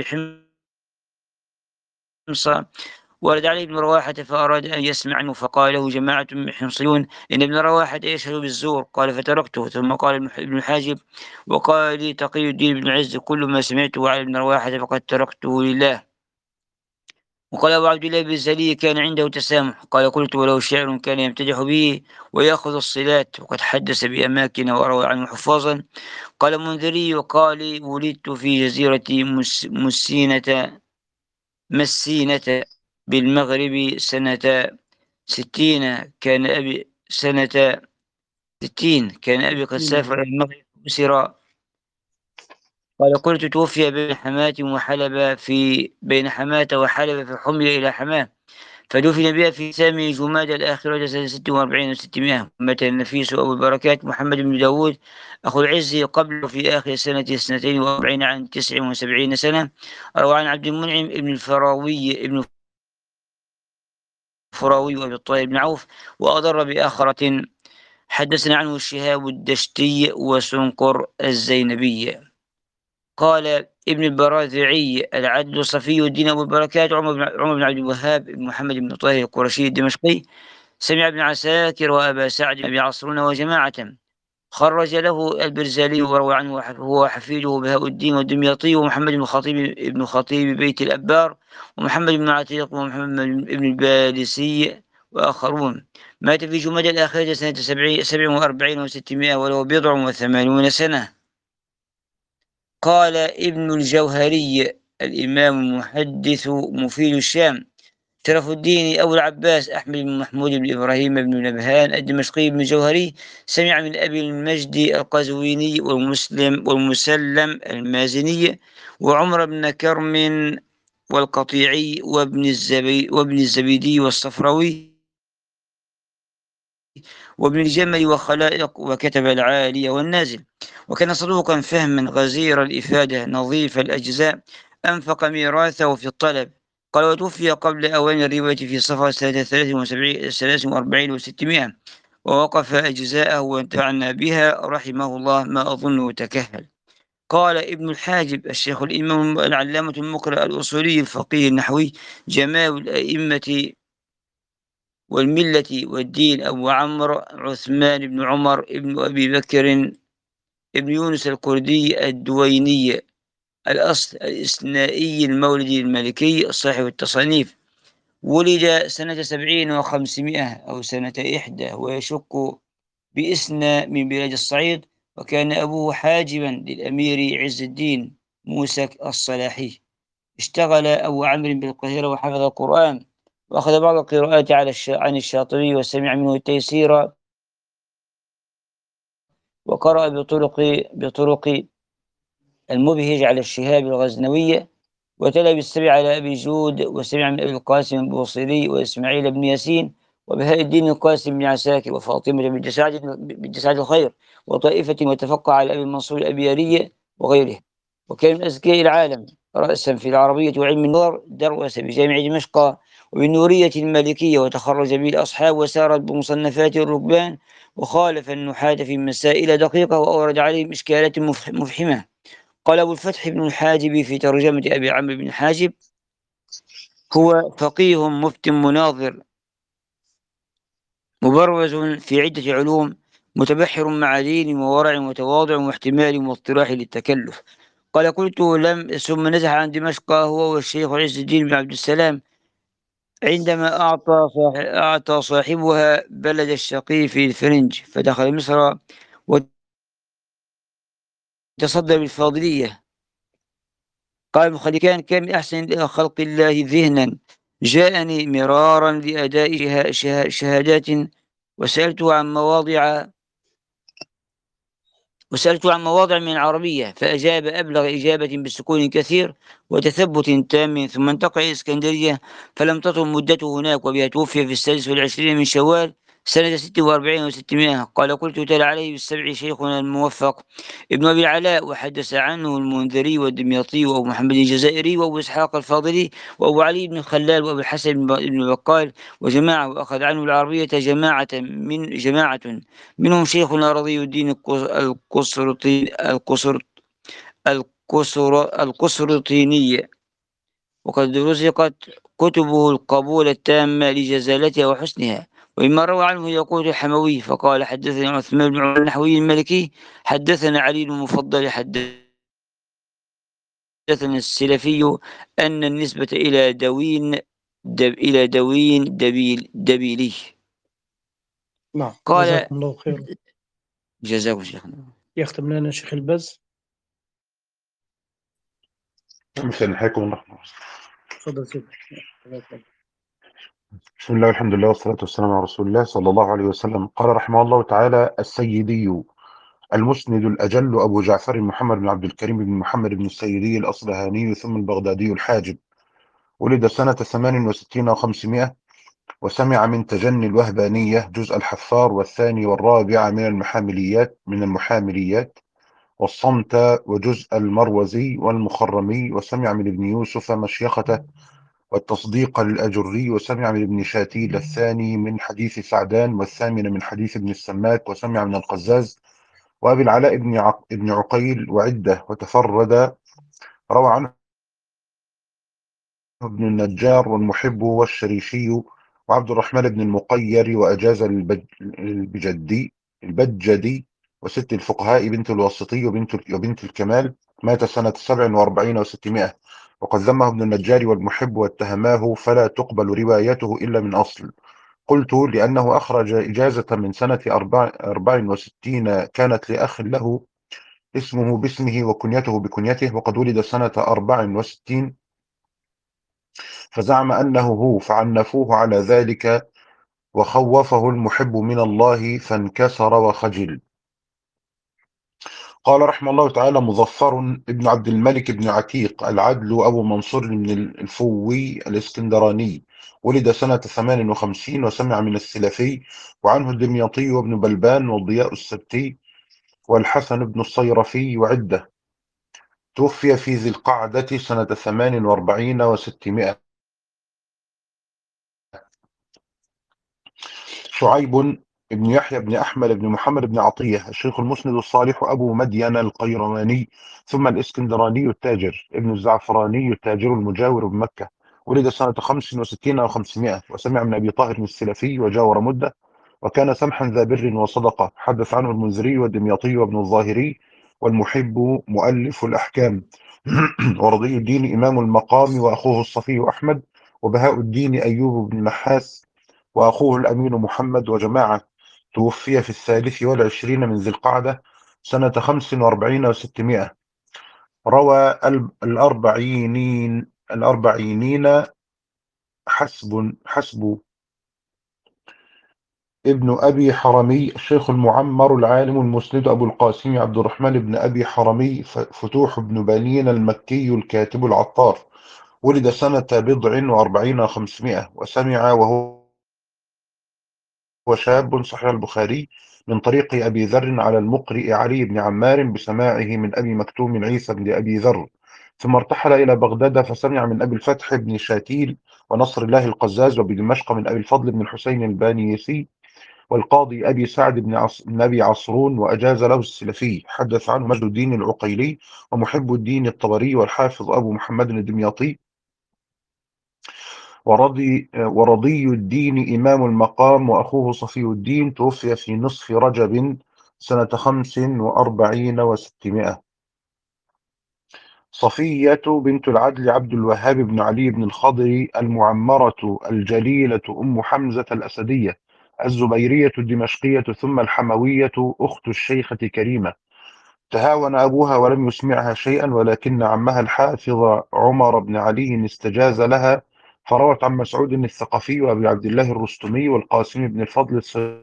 بحمص ورد عليه ابن رواحة فأراد أن يسمع عنه، فقال له جماعة من حمصيون: إن ابن رواحة يشهد بالزور. قال: فتركته. ثم قال ابن الحاجب: وقال لي تقي الدين بن عز: كل ما سمعته على ابن رواحة فقد تركته لله. وقال أبو عبد الله بن الزلي: كان عنده تسامح. قال: قلت: ولو شعر كان يمتدح به ويأخذ الصلات، وقد حدث بأماكن وروى عنه حفاظا. قال المنذري: وقال: ولدت في جزيرة مسينة مسينة بالمغرب سنة ستين، كان أبي سنة ستين كان أبي قد سافر إلى المغرب أسرا. قال: قلت: توفي بين حماة وحلب في بين حماة وحلب فحمل إلى حماة، فدفن بها في ثامن جمادى الآخرة سنة ست وأربعين وستمائة. مات النفيس أبو البركات محمد بن داود أخو العز قبله في آخر سنة اثنتين وأربعين عن تسع وسبعين سنة. روى عن عبد المنعم ابن الفراوي ابن فراوي وأبي الطيب بن عوف وأضر بآخرة حدثنا عنه الشهاب الدشتي وسنقر الزينبي. قال ابن البراذعي العدل صفي الدين أبو البركات عمر بن عمر بن عبد الوهاب بن محمد بن طاهر القرشي الدمشقي سمع ابن عساكر وأبا سعد بن أبي عصرون وجماعة. خرج له البرزالي وروى عنه هو حفيده بهاء الدين والدمياطي ومحمد بن خطيب ابن خطيب بيت الأبار ومحمد بن عتيق ومحمد بن البادسي وآخرون. مات في جمادى الآخرة سنة سبع وأربعين وستمائة وله بضع وثمانون سنة. قال ابن الجوهري الإمام المحدث مفيد الشام شرف الدين أبو العباس أحمد بن محمود بن إبراهيم بن نبهان الدمشقي بن الجوهري سمع من أبي المجد القزويني والمسلم والمسلم المازني وعمر بن كرم والقطيعي وابن الزبي وابن الزبيدي والصفروي وابن الجمل وخلائق وكتب العالي والنازل. وكان صدوقا فهما غزير الإفادة نظيف الأجزاء أنفق ميراثه في الطلب. قال وتوفي قبل أوان الرواية في صفر سنة ثلاث وأربعين وستمائة ووقف أجزاءه وانتفعنا بها رحمه الله ما أظنه تكهل. قال ابن الحاجب الشيخ الإمام العلامة المقرئ الأصولي الفقيه النحوي جمال الأئمة والملة والدين أبو عمرو عثمان بن عمر ابن أبي بكر ابن يونس الكردي الدويني الأصل الإسنائي المولدي المالكي صاحب التصانيف. ولد سنة سبعين وخمسمائة أو سنة إحدى ويشك بإسنا من بلاد الصعيد. وكان أبوه حاجبا للأمير عز الدين موسى الصلاحي. اشتغل أبو عمرو بالقاهرة وحفظ القرآن وأخذ بعض القراءات على الش... عن الشاطبي وسمع منه التيسير وقرأ بطرق بطرق المبهج على الشهاب الغزنوية وتلا بالسبع على أبي جود وسمع من أبي القاسم البوصيري وإسماعيل بن ياسين وبهاء الدين القاسم بن عساكر وفاطمة بنت سعد بنت سعد الخير وطائفة وتفقع على أبي المنصور الأبيارية وغيره. وكان من أذكياء العالم رأسا في العربية وعلم النظر. درس بجامع دمشق وبالنورية المالكية وتخرج به الأصحاب وسارت بمصنفات الركبان وخالف النحاة في مسائل دقيقة وأورد عليهم إشكالات مفحمة. قال أبو الفتح بن الحاجب في ترجمة أبي عمرو بن الحاجب هو فقيه مفتي مناظر مبرز في عدة علوم متبحر مع دين وورع وتواضع واحتمال واطراح للتكلف. قال قلت لم ثم نزح عن دمشق هو والشيخ عز الدين بن عبد السلام عندما أعطى أعطى صاحبها بلد الشقي في الفرنج فدخل مصر وتصدر بالفاضلية. قال المخلكان كان من أحسن خلق الله ذهنا جاءني مرارا لأداء شهادات وسألته عن مواضع وسألته عن مواضع من العربية فأجاب أبلغ إجابة بسكون كثير وتثبت تام. ثم انتقل إلى إسكندرية فلم تطل مدته هناك وبها توفي في السادس والعشرين من شوال سنة ست وأربعين وستمائة. قال قلت تلا عليه بالسبع شيخنا الموفق ابن أبي العلاء وحدث عنه المنذري والدمياطي وأبو محمد الجزائري وأبو إسحاق الفاضلي وأبو علي بن خلال وأبو الحسن بن بقال وجماعة. وأخذ عنه العربية جماعة من جماعة منهم شيخنا رضي الدين القسرطيني القسرطيني وقد رزقت كتبه القبول التام لجزالتها وحسنها. ومما روى عنه يقول الحموي فقال حدثنا عثمان بن عمر النحوي المالكي حدثنا علي المفضل حدثنا السلفي أن النسبة إلى دوين دب إلى دوين دبيل دبيلي. نعم قال جزاكم الله خيرا. جزاكم شيخنا. يختم لنا شيخ البز. مساء حياكم الله. تفضل سيدي. بسم الله والحمد لله والصلاة والسلام على رسول الله صلى الله عليه وسلم. قال رحمه الله تعالى السيدي المسند الأجل أبو جعفر محمد بن عبد الكريم بن محمد بن السيدي الأصبهاني ثم البغدادي الحاجب. ولد سنة ثمان وستين وخمسمائة وسمع من تجني الوهبانية جزء الحفار والثاني والرابع من المحامليات من المحامليات والصمت وجزء المروزي والمخرمي. وسمع من ابن يوسف مشيخته والتصديق للأجري. وسمع من ابن شاتيل الثاني من حديث سعدان والثامن من حديث ابن السماك. وسمع من القزاز وأبي العلاء بن عق... ابن عقيل وعدة. وتفرد روى عنه ابن النجار والمحب والشريشي وعبد الرحمن بن المقير وأجاز البج... البجدي البجدي وست الفقهاء بنت الواسطي وبنت وبنت الكمال. مات سنة سبع وأربعين وستمائة. وقد ذمه ابن النجار والمحب واتهماه فلا تقبل روايته إلا من أصل. قلت لأنه أخرج إجازة من سنة أربع, أربع وستين كانت لأخ له اسمه باسمه وكنيته بكنيته، وقد ولد سنة أربع وستين فزعم أنه هو فعنفوه على ذلك وخوفه المحب من الله فانكسر وخجل. قال رحمه الله تعالى: مظفر ابن عبد الملك بن عتيق العدل أبو منصور بن الفوي الإسكندراني، ولد سنة ثمان وخمسين وسمع من السلفي، وعنه الدمياطي وابن بلبان والضياء السبتي والحسن بن الصيرفي وعدة. توفي في ذي القعدة سنة ثمان وأربعين وستمائة. شعيب بن يحيى بن أحمد بن محمد بن عطية الشيخ المسند الصالح أبو مدين القيرواني ثم الإسكندراني التاجر ابن الزعفراني التاجر المجاور بمكة، ولد سنة خمس وستين وخمسمائة. وسمع من أبي طاهر السلفي وجاور مدة، وكان سمحا ذا بر وصدقة. حدث عنه المنذري والدمياطي وابن الظاهري والمحب مؤلف الأحكام ورضي الدين إمام المقام وأخوه الصفي أحمد وبهاء الدين أيوب بن النحاس وأخوه الأمين محمد وجماعة. توفي في الثالث والعشرين من ذي القعدة سنة خمس وأربعين وستمائة. روى الأربعينين الأربعينين حسب حسب ابن أبي حرمي الشيخ المعمر العالم المسند أبو القاسم عبد الرحمن بن أبي حرمي فتوح بن بنين المكي الكاتب العطار، ولد سنة بضع وأربعين وخمسمائة. وسمع وهو وشاب صحيح البخاري من طريق أبي ذر على المقرئ علي بن عمار بسماعه من أبي مكتوم عيسى بن أبي ذر، ثم ارتحل إلى بغداد فسمع من أبي الفتح بن شاتيل ونصر الله القزاز وبدمشق من أبي الفضل بن الحسين البانيسي والقاضي أبي سعد بن, عص... بن أبي عصرون وأجاز له السلفي. حدث عنه مجد الدين العقيلي ومحب الدين الطبري والحافظ أبو محمد الدمياطي ورضي, ورضي الدين إمام المقام وأخوه صفي الدين. توفي في نصف رجب سنة خمس وأربعين وستمائة. صفية بنت العدل عبد الوهاب بن علي بن الخضر المعمرة الجليلة أم حمزة الأسدية الزبيرية الدمشقية ثم الحموية أخت الشيخة كريمة. تهاون أبوها ولم يسمعها شيئا، ولكن عمها الحافظ عمر بن علي استجاز لها، فروت عن مسعود الثقفي وأبي عبد الله الرستمي والقاسم بن الفضل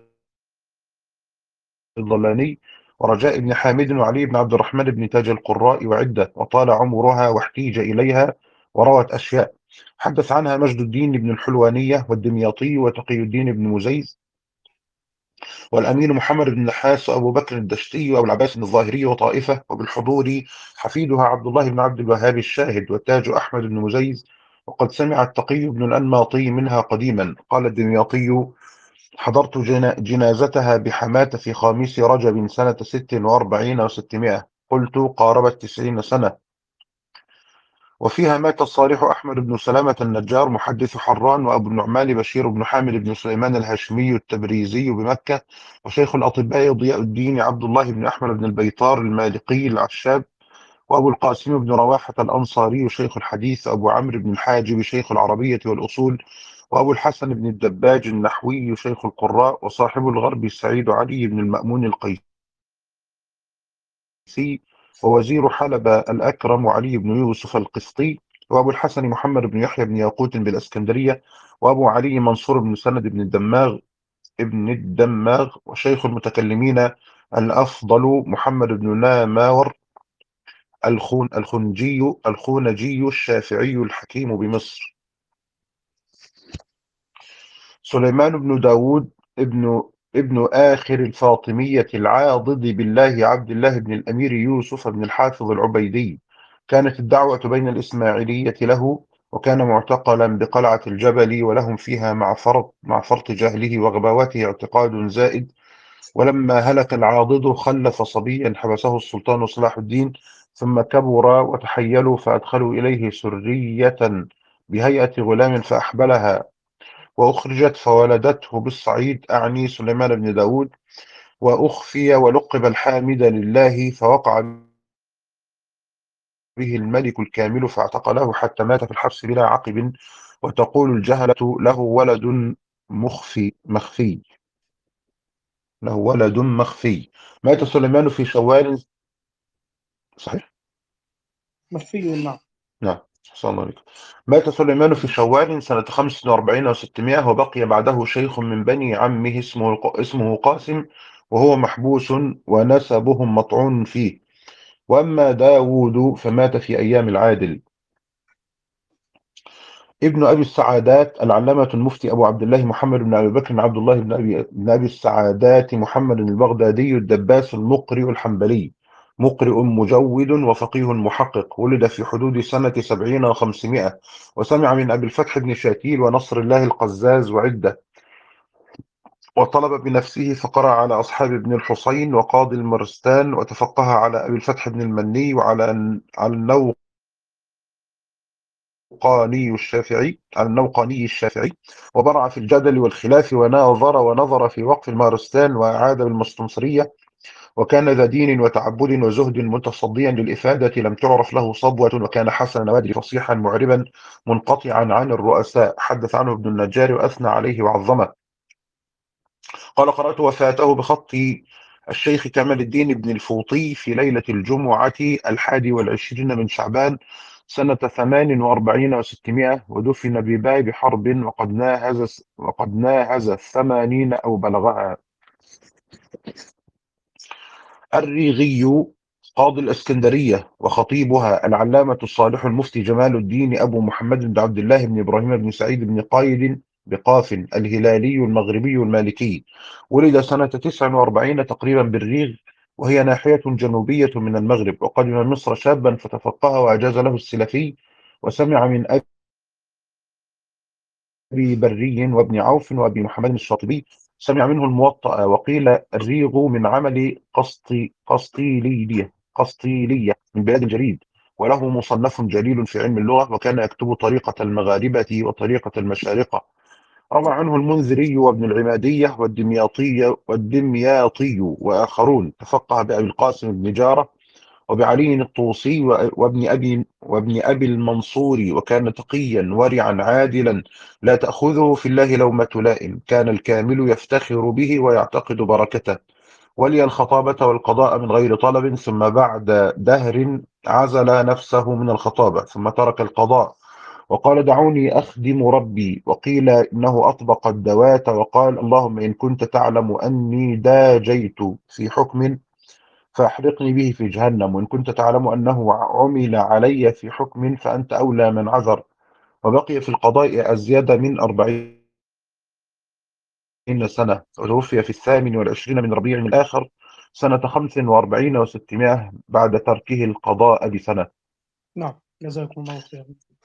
الضلاني ورجاء بن حامد وعلي بن عبد الرحمن بن تاج القراء وعدة، وطال عمرها واحتيج إليها وروت أشياء. حدث عنها مجد الدين بن الحلوانية والدمياطي وتقي الدين بن مزيز والأمين محمد بن نحاس وأبو بكر الدشتي وأبو العباس الظاهري وطائفة، وبالحضور حفيدها عبد الله بن عبد الوهاب الشاهد والتاج أحمد بن مزيز. وقد سمع التقي بن الأنماطي منها قديما. قال الدمياطي: حضرت جنازتها بحماة في خامس رجب سنة ست وأربعين وستمائة. قلت: قاربت تسعين سنة. وفيها مات الصالح أحمد بن سلامة النجار محدث حران، وأبو النعمان بشير بن حامد بن سليمان الهاشمي التبريزي بمكة، وشيخ الأطباء ضياء الدين عبد الله بن أحمد بن البيطار المالقي العشاب، وأبو القاسم بن رواحة الأنصاري شيخ الحديث، أبو عمرو بن الحاجب شيخ العربية والأصول، وأبو الحسن بن الدباج النحوي شيخ القراء، وصاحب الغرب السعيد علي بن المأمون القيسي، ووزير حلب الأكرم علي بن يوسف القسطي، وأبو الحسن محمد بن يحيى بن ياقوت بالإسكندرية، وأبو علي منصور بن سند بن الدماغ ابن الدماغ، وشيخ المتكلمين الأفضل محمد بن ناماور الخون الخنجي الخونجي الشافعي الحكيم بمصر. سليمان بن داود ابن ابن آخر الفاطمية العاضد بالله عبد الله بن الأمير يوسف بن الحافظ العبيدي. كانت الدعوة بين الإسماعيلية له، وكان معتقلا بقلعة الجبل، ولهم فيها مع فرط مع فرط جهله وغباوته اعتقاد زائد. ولما هلك العاضد خلف صبيا حبسه السلطان صلاح الدين، ثم كبر وتحيلوا فأدخلوا إليه سرية بهيئة غلام فأحبلها، وأخرجت فولدته بالصعيد، أعني سليمان بن داود، وأخفي ولقب الحامد لله، فوقع به الملك الكامل فاعتقله حتى مات في الحبس بلا عقب. وتقول الجهلة له ولد مخفي مخفي له ولد مخفي. مات سليمان في شوال. صحيح؟ مخفي، نعم. نعم. أحسن الله عليكم. مات سليمان في شوال سنة خمس وأربعين وستمائة، وبقي بعده شيخ من بني عمه اسمه اسمه قاسم، وهو محبوس ونسبهم مطعون فيه. وأما داود فمات في أيام العادل. ابن أبي السعادات العلامة المفتي أبو عبد الله محمد بن أبي بكر بن عبد الله بن أبي, بن أبي السعادات محمد البغدادي الدباس المقرئ الحنبلي، مقرئ مجود وفقيه محقق، ولد في حدود سنة سبعين وخمسمائة، وسمع من أبي الفتح بن شاكيل ونصر الله القزاز وعدة، وطلب بنفسه فقرأ على أصحاب ابن الحصين وقاضي المرستان، وتفقه على أبي الفتح بن المني وعلى على النووي النوقاني الشافعي النوقاني الشافعي وبرع في الجدل والخلاف، وناظر ونظر في وقف المارستان، وأعاد بالمستنصرية، وكان ذا دين وتعبد وزهد متصديا للإفادة، لم تعرف له صبوة، وكان حسن النوادر فصيحا معربا منقطعا عن الرؤساء. حدث عنه ابن النجار وأثنى عليه وعظمه. قال: قرأت وفاته بخط الشيخ كمال الدين بن الفوطي في ليلة الجمعة الحادي والعشرين من شعبان سنة ثمان وأربعين وستمائة، ودفن بباب حرب، وقد ناهز وقد ناهز الثمانين أو بلغها. الريغي قاضي الإسكندرية وخطيبها العلامة الصالح المفتي جمال الدين أبو محمد بن عبد الله بن إبراهيم بن سعيد بن قايد بقاف الهلالي المغربي المالكي، ولد سنة تسع وأربعين تقريبا بالريغ، وهي ناحية جنوبية من المغرب، وقدم مصر شابا فتفقه وأجاز له السلفي، وسمع من أبي بري وابن عوف وأبي محمد الشاطبي، سمع منه الموطأ. وقيل الريغ من عمل قسطي قسطيلية قسطيلية من بلاد الجليد، وله مصنف جليل في علم اللغة، وكان يكتب طريقة المغاربة وطريقة المشارقة. روى عنه المنذري وابن العمادية والدمياطي والدمياطي وآخرون. تفقه بأبي القاسم بن جارة وبعلي الطوسي وابن أبي وابن أبي المنصور، وكان تقيا ورعا عادلا لا تأخذه في الله لومة لائم، كان الكامل يفتخر به ويعتقد بركته، ولي الخطابة والقضاء من غير طلب، ثم بعد دهر عزل نفسه من الخطابة، ثم ترك القضاء وقال: دعوني أخدم ربي. وقيل إنه أطبق الدوات وقال: اللهم إن كنت تعلم أني داجيت في حكم فأحرقني به في جهنم، وإن كنت تعلم أنه عمل علي في حكم فأنت أولى من عذر. وبقي في القضاء أزيد من أربعين سنة، وتوفي في الثامن والعشرين من ربيع الآخر سنة خمس وأربعين وستمائة بعد تركه القضاء بسنة. نعم، جزاكم الله خيرا.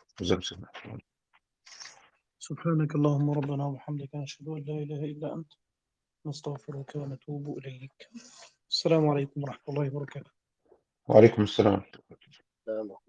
سبحانك اللهم ربنا وبحمدك، نشهد أن لا إله إلا أنت، نستغفرك ونتوب إليك. السلام عليكم ورحمة الله وبركاته. وعليكم السلام. تمام.